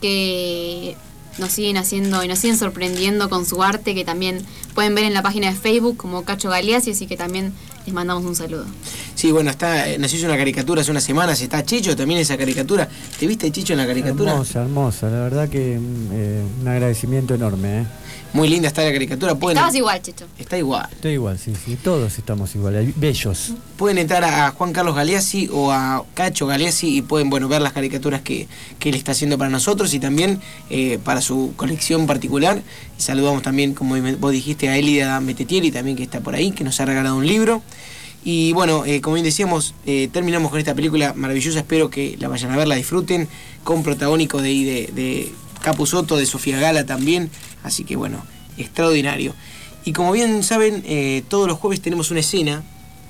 que nos siguen haciendo y nos siguen sorprendiendo con su arte, que también pueden ver en la página de Facebook como Cacho Galeazzi, así que también les mandamos un saludo. Sí, bueno, está, nos hizo una caricatura hace unas semanas, está Chicho también esa caricatura. ¿Te viste, Chicho, en la caricatura? Hermosa, hermosa, la verdad que eh, un agradecimiento enorme, ¿eh? Muy linda está la caricatura. Pueden... Estabas igual, Chicho. Está igual. Estoy igual, sí, sí, todos estamos igual, bellos. Pueden entrar a Juan Carlos Galeazzi o a Cacho Galeazzi y pueden, bueno, ver las caricaturas que, que él está haciendo para nosotros y también eh, para su colección particular. Y saludamos también, como vos dijiste, a Elida Metetieri también, que está por ahí, que nos ha regalado un libro. Y bueno, eh, como bien decíamos, eh, terminamos con esta película maravillosa. Espero que la vayan a ver, la disfruten, con protagónico de, de, de Capusotto, de Sofía Gala también. Así que bueno, extraordinario. Y como bien saben, eh, todos los jueves tenemos una escena.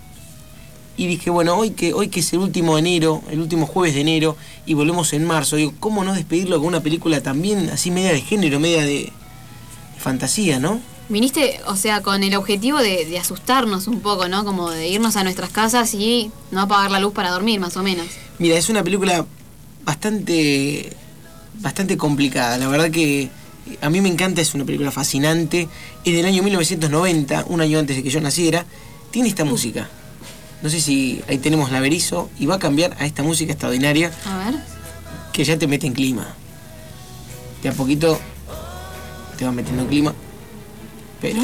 Y dije, bueno, hoy que, hoy que es el último de enero, el último jueves de enero, y volvemos en marzo, digo, ¿cómo no despedirlo con una película también así media de género, media de, de fantasía, ¿no? Viniste, o sea, con el objetivo de, de asustarnos un poco, ¿no? Como de irnos a nuestras casas y no apagar la luz para dormir, más o menos. Mira, es una película bastante, bastante complicada. La verdad que a mí me encanta, es una película fascinante. Es del año mil novecientos noventa, un año antes de que yo naciera. Tiene esta música. No sé si ahí tenemos la Berizo y va a cambiar a esta música extraordinaria. A ver. Que ya te mete en clima. De a poquito te va metiendo en clima. Pero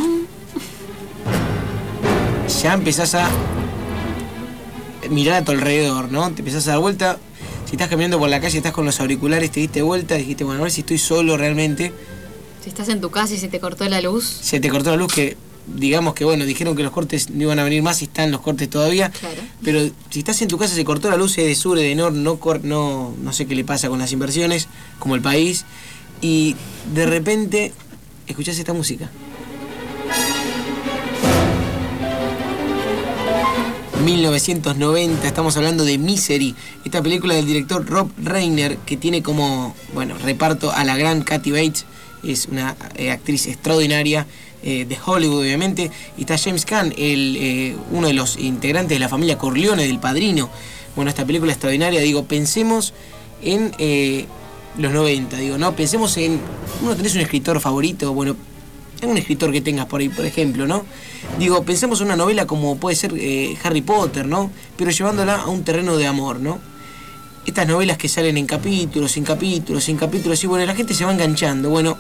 ya empezás a mirar a tu alrededor, ¿no? Te empezás a dar vuelta. Si estás caminando por la calle, estás con los auriculares, te diste vuelta, dijiste, bueno, a ver si estoy solo realmente. Si estás en tu casa y se te cortó la luz. Se te cortó la luz, que digamos que, bueno, dijeron que los cortes no iban a venir más y están los cortes todavía. Claro. Pero si estás en tu casa, se cortó la luz, es de sur, de nor, no, no, no sé qué le pasa con las inversiones, como el país. Y de repente escuchás esta música. mil novecientos noventa, estamos hablando de Misery, esta película del director Rob Reiner, que tiene como, bueno, reparto a la gran Kathy Bates, es una eh, actriz extraordinaria eh, de Hollywood, obviamente. Y está James Caan, el, eh, uno de los integrantes de la familia Corleone, del Padrino. Bueno, esta película extraordinaria, digo, pensemos en eh, los noventa, digo, ¿no? Pensemos en, uno tenés un escritor favorito, bueno, un escritor que tengas por ahí, por ejemplo, ¿no? Digo, pensemos en una novela como puede ser eh, Harry Potter, ¿no? Pero llevándola a un terreno de amor, ¿no? Estas novelas que salen en capítulos, en capítulos, en capítulos, y bueno, la gente se va enganchando. Bueno,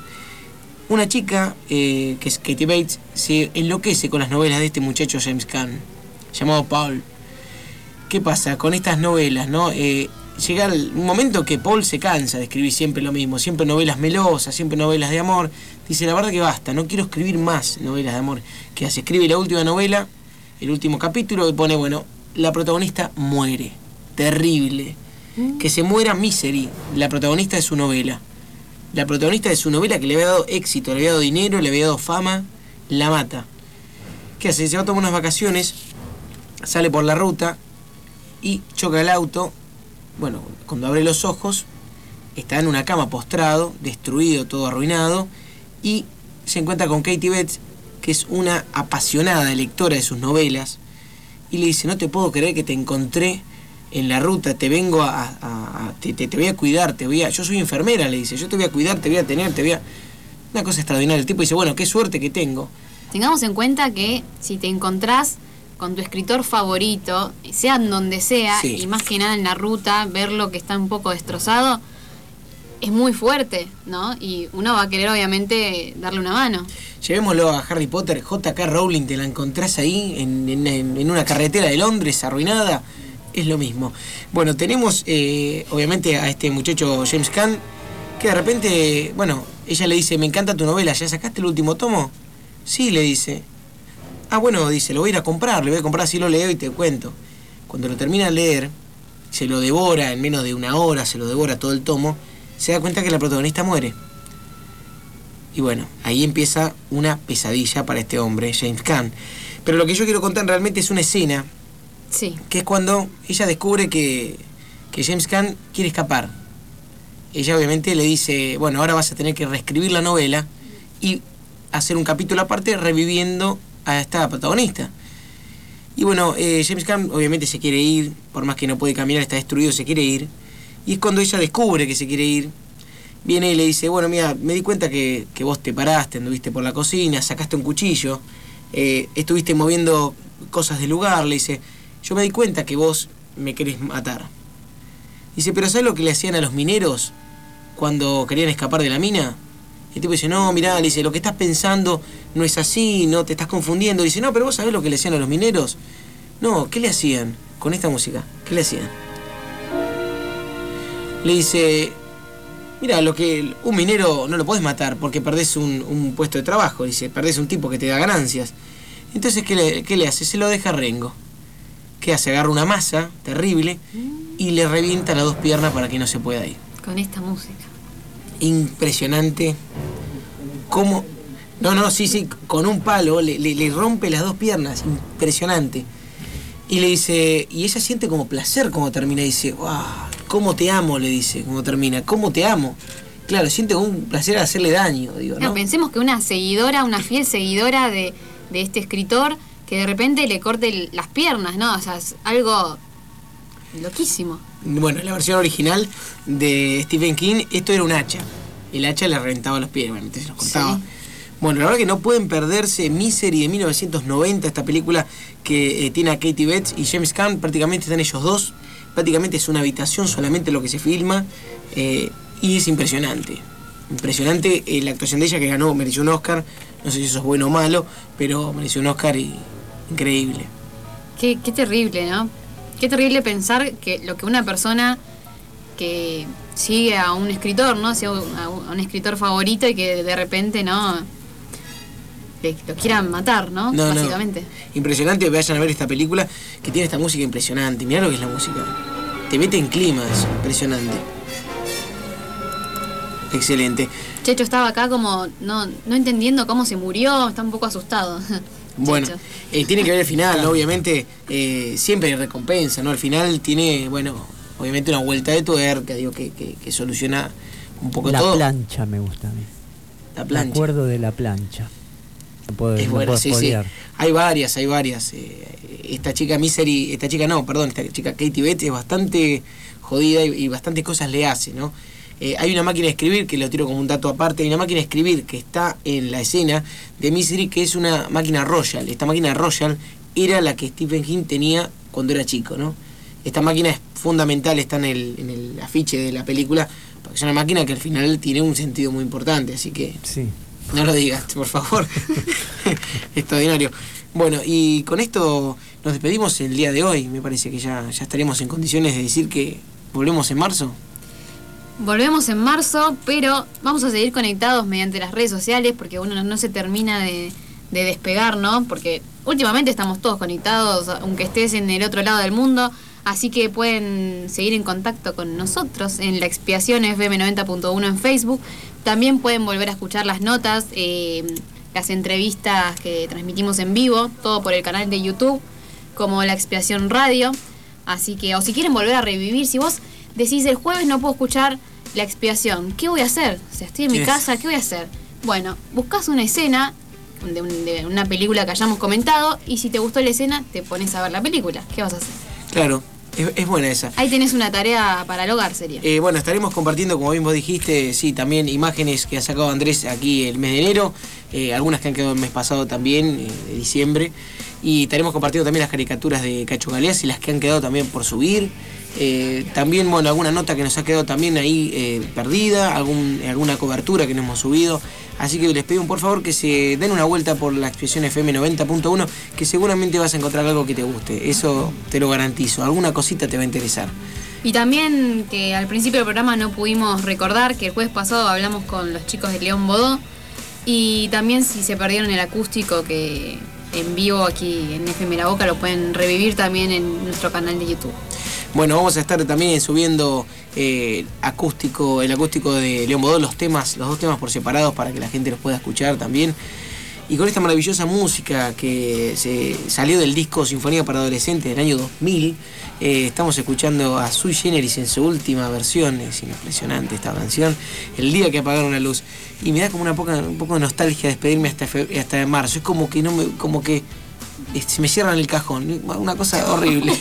una chica, eh, que es Katie Bates, se enloquece con las novelas de este muchacho James Caan, llamado Paul. ¿Qué pasa con estas novelas, no? Eh, llega un momento que Paul se cansa de escribir siempre lo mismo, siempre novelas melosas, siempre novelas de amor. Dice, la verdad que basta, no quiero escribir más novelas de amor. ¿Qué hace? Escribe la última novela, el último capítulo, y pone, bueno, la protagonista muere. Terrible. Que se muera Misery, la protagonista de su novela. La protagonista de su novela que le había dado éxito, le había dado dinero, le había dado fama, la mata. ¿Qué hace? Se va a tomar unas vacaciones, sale por la ruta y choca el auto. Bueno, cuando abre los ojos, está en una cama postrado, destruido, todo arruinado, y se encuentra con Katie Bates, que es una apasionada lectora de sus novelas, y le dice, no te puedo creer que te encontré en la ruta, te vengo a... a, a te, te, te voy a cuidar, te voy a... Yo soy enfermera, le dice, yo te voy a cuidar, te voy a tener, te voy a... Una cosa extraordinaria. El tipo dice, bueno, qué suerte que tengo. Tengamos en cuenta que si te encontrás con tu escritor favorito, sea en donde sea, sí, y más que nada en la ruta, verlo que está un poco destrozado, es muy fuerte, ¿no? Y uno va a querer, obviamente, darle una mano. Llevémoslo a Harry Potter, J K Rowling, te la encontrás ahí en, en, en una carretera de Londres, arruinada. Es lo mismo. Bueno, tenemos eh, obviamente a este muchacho James Caan, que de repente, bueno, ella le dice, me encanta tu novela, ¿ya sacaste el último tomo? Sí, le dice. Ah, bueno, dice, lo voy a ir a comprar, le voy a comprar, así lo leo y te cuento. Cuando lo termina de leer, se lo devora en menos de una hora, se lo devora todo el tomo, se da cuenta que la protagonista muere. Y bueno, ahí empieza una pesadilla para este hombre, James Caan. Pero lo que yo quiero contar realmente es una escena, sí, que es cuando ella descubre que, que James Caan quiere escapar. Ella obviamente le dice, bueno, ahora vas a tener que reescribir la novela y hacer un capítulo aparte reviviendo a esta protagonista. Y bueno, eh, James Caan obviamente se quiere ir, por más que no puede caminar, está destruido, se quiere ir. Y es cuando ella descubre que se quiere ir, viene y le dice, bueno, mira, me di cuenta que, que vos te paraste, anduviste por la cocina, sacaste un cuchillo, eh, estuviste moviendo cosas del lugar, le dice, yo me di cuenta que vos me querés matar. Dice, pero ¿sabes lo que le hacían a los mineros cuando querían escapar de la mina? Y el tipo dice, no, mirá, le dice, lo que estás pensando no es así, no te estás confundiendo. Dice, no, pero vos sabés lo que le hacían a los mineros. No, ¿qué le hacían con esta música? ¿Qué le hacían? Le dice, mira, lo que un minero no lo podés matar porque perdés un, un puesto de trabajo. Dice, perdés un tipo que te da ganancias. Entonces, ¿qué le, qué le hace? Se lo deja a Rengo. ¿Qué hace? Agarra una masa terrible y le revienta las dos piernas para que no se pueda ir. Con esta música. Impresionante. ¿Cómo? No, no, sí, sí, con un palo le, le, le rompe las dos piernas. Impresionante. Y le dice, y ella siente como placer como termina. Y dice, wow, ¿cómo te amo? Le dice, como termina. ¿Cómo te amo? Claro, siente como un placer hacerle daño, digo, ¿no? No, pensemos que una seguidora, una fiel seguidora de, de este escritor, que de repente le corte las piernas, ¿no? O sea, es algo loquísimo. Bueno, en la versión original de Stephen King, esto era un hacha. El hacha le reventaba los pies, bueno, entonces los cortaba. Sí. Bueno, la verdad que no pueden perderse Misery de mil novecientos noventa, esta película que eh, tiene a Katie Bates y James Caan, prácticamente están ellos dos, prácticamente es una habitación solamente lo que se filma, eh, y es impresionante. Impresionante eh, la actuación de ella, que ganó, mereció un Oscar, no sé si eso es bueno o malo, pero mereció un Oscar y increíble. Qué, qué terrible, ¿no? Qué terrible pensar que lo que una persona que sigue a un escritor, ¿no? Sigue a un, a un escritor favorito y que de repente, ¿no? Le, lo quieran matar, ¿no? No, básicamente. No. Impresionante, vayan a ver esta película que tiene esta música impresionante. Mirá lo que es la música. Te mete en clima, es impresionante. Excelente. Checho estaba acá como no, no entendiendo cómo se murió, está un poco asustado. Bueno, eh, tiene que ver el final, ¿no? Obviamente, eh, siempre hay recompensa, ¿no? El final tiene, bueno, obviamente una vuelta de tuerca, digo, que, que, que soluciona un poco la todo. La plancha me gusta a mí. La plancha. Me acuerdo de la plancha. No puedo, Es no buena, puedo sí, sí. spoilear. Hay varias, hay varias. Eh, esta chica Misery, esta chica no, perdón, esta chica Katie Bates es bastante jodida y, y bastantes cosas le hace, ¿no? Eh, hay una máquina de escribir, que lo tiro como un dato aparte, hay una máquina de escribir que está en la escena de Misery, que es una máquina Royal. Esta máquina Royal era la que Stephen King tenía cuando era chico, ¿no? Esta máquina es fundamental, está en el, en el afiche de la película, porque es una máquina que al final tiene un sentido muy importante, así que sí. No lo digas, por favor. Extraordinario. Bueno, y con esto nos despedimos el día de hoy. Me parece que ya, ya estaremos en condiciones de decir que volvemos en marzo. Volvemos en marzo, pero vamos a seguir conectados mediante las redes sociales porque uno no, no se termina de, de despegar, ¿no? Porque últimamente estamos todos conectados, aunque estés en el otro lado del mundo, así que pueden seguir en contacto con nosotros en La Expiación F M noventa punto uno en Facebook. También pueden volver a escuchar las notas, eh, las entrevistas que transmitimos en vivo, todo por el canal de YouTube, como La Expiación Radio. Así que, o si quieren volver a revivir, si vos decís el jueves no puedo escuchar La Expiación, ¿qué voy a hacer? O sea, estoy en mi ¿Qué? casa, ¿qué voy a hacer? Bueno, buscás una escena de, un, de una película que hayamos comentado y si te gustó la escena, te pones a ver la película. ¿Qué vas a hacer? Claro, es, es buena esa. Ahí tenés una tarea para el hogar, sería. Eh, bueno, estaremos compartiendo, como bien vos dijiste, sí, también imágenes que ha sacado Andrés aquí el mes de enero, eh, algunas que han quedado el mes pasado también, eh, de diciembre, y estaremos compartiendo también las caricaturas de Cacho Galeas y las que han quedado también por subir. Eh, también, bueno, alguna nota que nos ha quedado también ahí eh, perdida, algún, alguna cobertura que no hemos subido. Así que les pido por favor que se den una vuelta por La Expiación F M noventa punto uno, que seguramente vas a encontrar algo que te guste, eso te lo garantizo, alguna cosita te va a interesar. Y también que al principio del programa no pudimos recordar que el jueves pasado hablamos con los chicos de León Bodó y también si se perdieron el acústico que en vivo aquí en F M La Boca lo pueden revivir también en nuestro canal de YouTube. Bueno, vamos a estar también subiendo eh, acústico, el acústico de León Bodó, los temas, los dos temas por separados para que la gente los pueda escuchar también. Y con esta maravillosa música que se salió del disco Sinfonía para Adolescentes del año dos mil, eh, estamos escuchando a Sui Generis en su última versión. Es impresionante esta canción, El día que apagaron la luz. Y me da como una poca, un poco de nostalgia despedirme hasta, fe, hasta marzo. Es como que no me, como que se me cierran el cajón, una cosa horrible.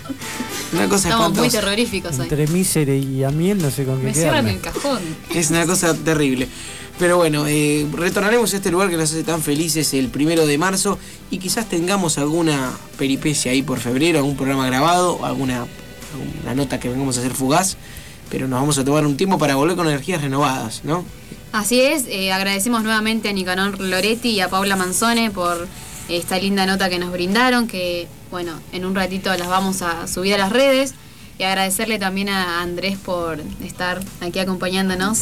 Una cosa Estamos espantosa. muy terroríficos hoy. Entre Misery y Amiel no sé con qué Me cierran quedarme. el cajón. Es una cosa terrible. Pero bueno, eh, retornaremos a este lugar que nos hace tan felices el primero de marzo y quizás tengamos alguna peripecia ahí por febrero, algún programa grabado, alguna, alguna nota que vengamos a hacer fugaz, pero nos vamos a tomar un tiempo para volver con energías renovadas, ¿no? Así es, eh, agradecemos nuevamente a Nicanor Loretti y a Paula Manzone por esta linda nota que nos brindaron, que bueno, en un ratito las vamos a subir a las redes, y agradecerle también a Andrés por estar aquí acompañándonos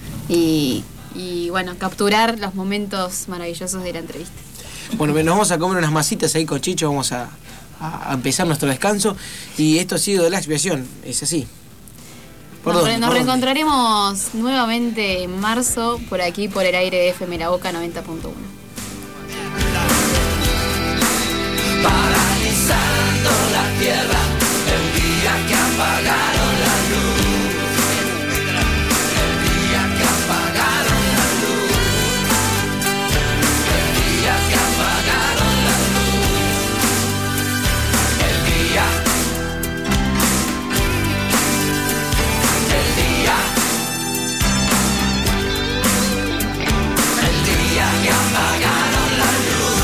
y, y bueno, capturar los momentos maravillosos de la entrevista. Bueno, nos vamos a comer unas masitas ahí con Chicho, vamos a, a empezar nuestro descanso y esto ha sido de La Expiación, es así. ¿Por Nos, dónde? re- nos ¿Por dónde? reencontraremos nuevamente en marzo por aquí por el aire de F M La Boca noventa punto uno. Paralizando la tierra, el día que apagaron la luz, el día que apagaron la luz, el día que apagaron la luz, el día, el día, el día que apagaron la luz.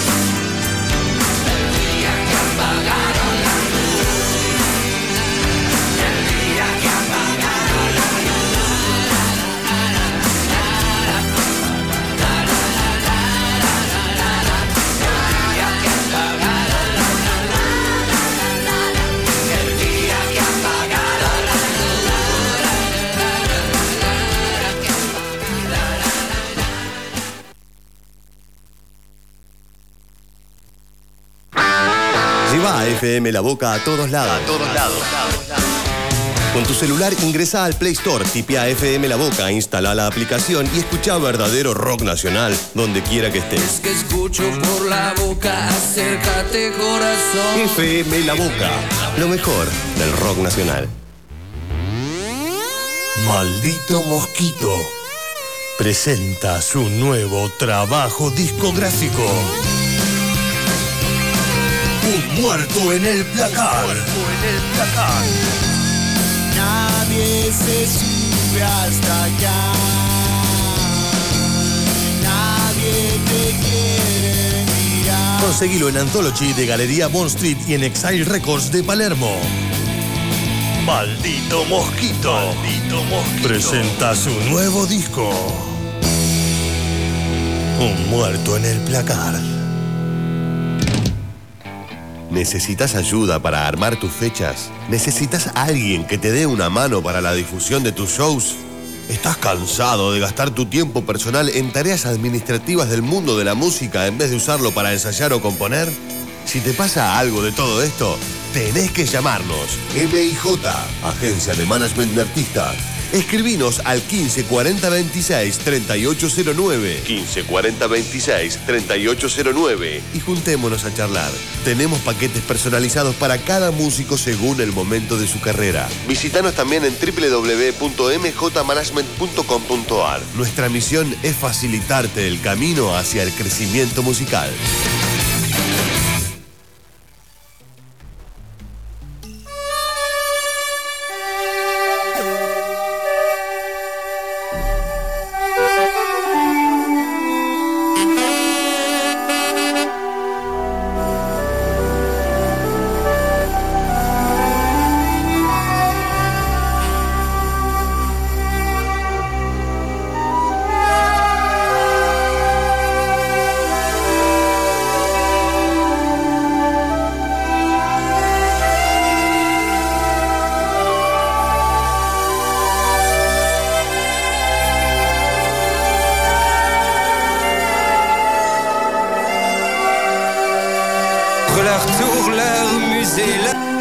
Apagaron la luz, el día que apagaron la Lleva a F M La Boca a todos lados. A todos lados. Con tu celular ingresa al Play Store, tipea F M La Boca, instala la aplicación y escucha verdadero rock nacional donde quiera que estés. que escucho por la boca, acércate corazón. F M La Boca, lo mejor del rock nacional. Maldito mosquito. presenta su nuevo trabajo discográfico. Un muerto en el placar. Un muerto en el placar. Nadie se sube hasta acá. Nadie te quiere mirar. Conseguilo en Anthology de Galería Bond Street y en Exile Records de Palermo. Maldito Mosquito. Maldito Mosquito. Presenta su nuevo disco. Un muerto en el placar. ¿Necesitas ayuda para armar tus fechas? ¿Necesitas a alguien que te dé una mano para la difusión de tus shows? ¿Estás cansado de gastar tu tiempo personal en tareas administrativas del mundo de la música en vez de usarlo para ensayar o componer? Si te pasa algo de todo esto, tenés que llamarnos. M I J, Agencia de Management de Artistas. Escribinos al quince cuarenta veintiséis treinta y ocho cero nueve. quince cuarenta veintiséis treinta y ocho cero nueve. Y juntémonos a charlar. Tenemos paquetes personalizados para cada músico según el momento de su carrera. Visítanos también en doble u doble u doble u punto m j management punto com punto a r. Nuestra misión es facilitarte el camino hacia el crecimiento musical. Leur tour, leur musée, leur...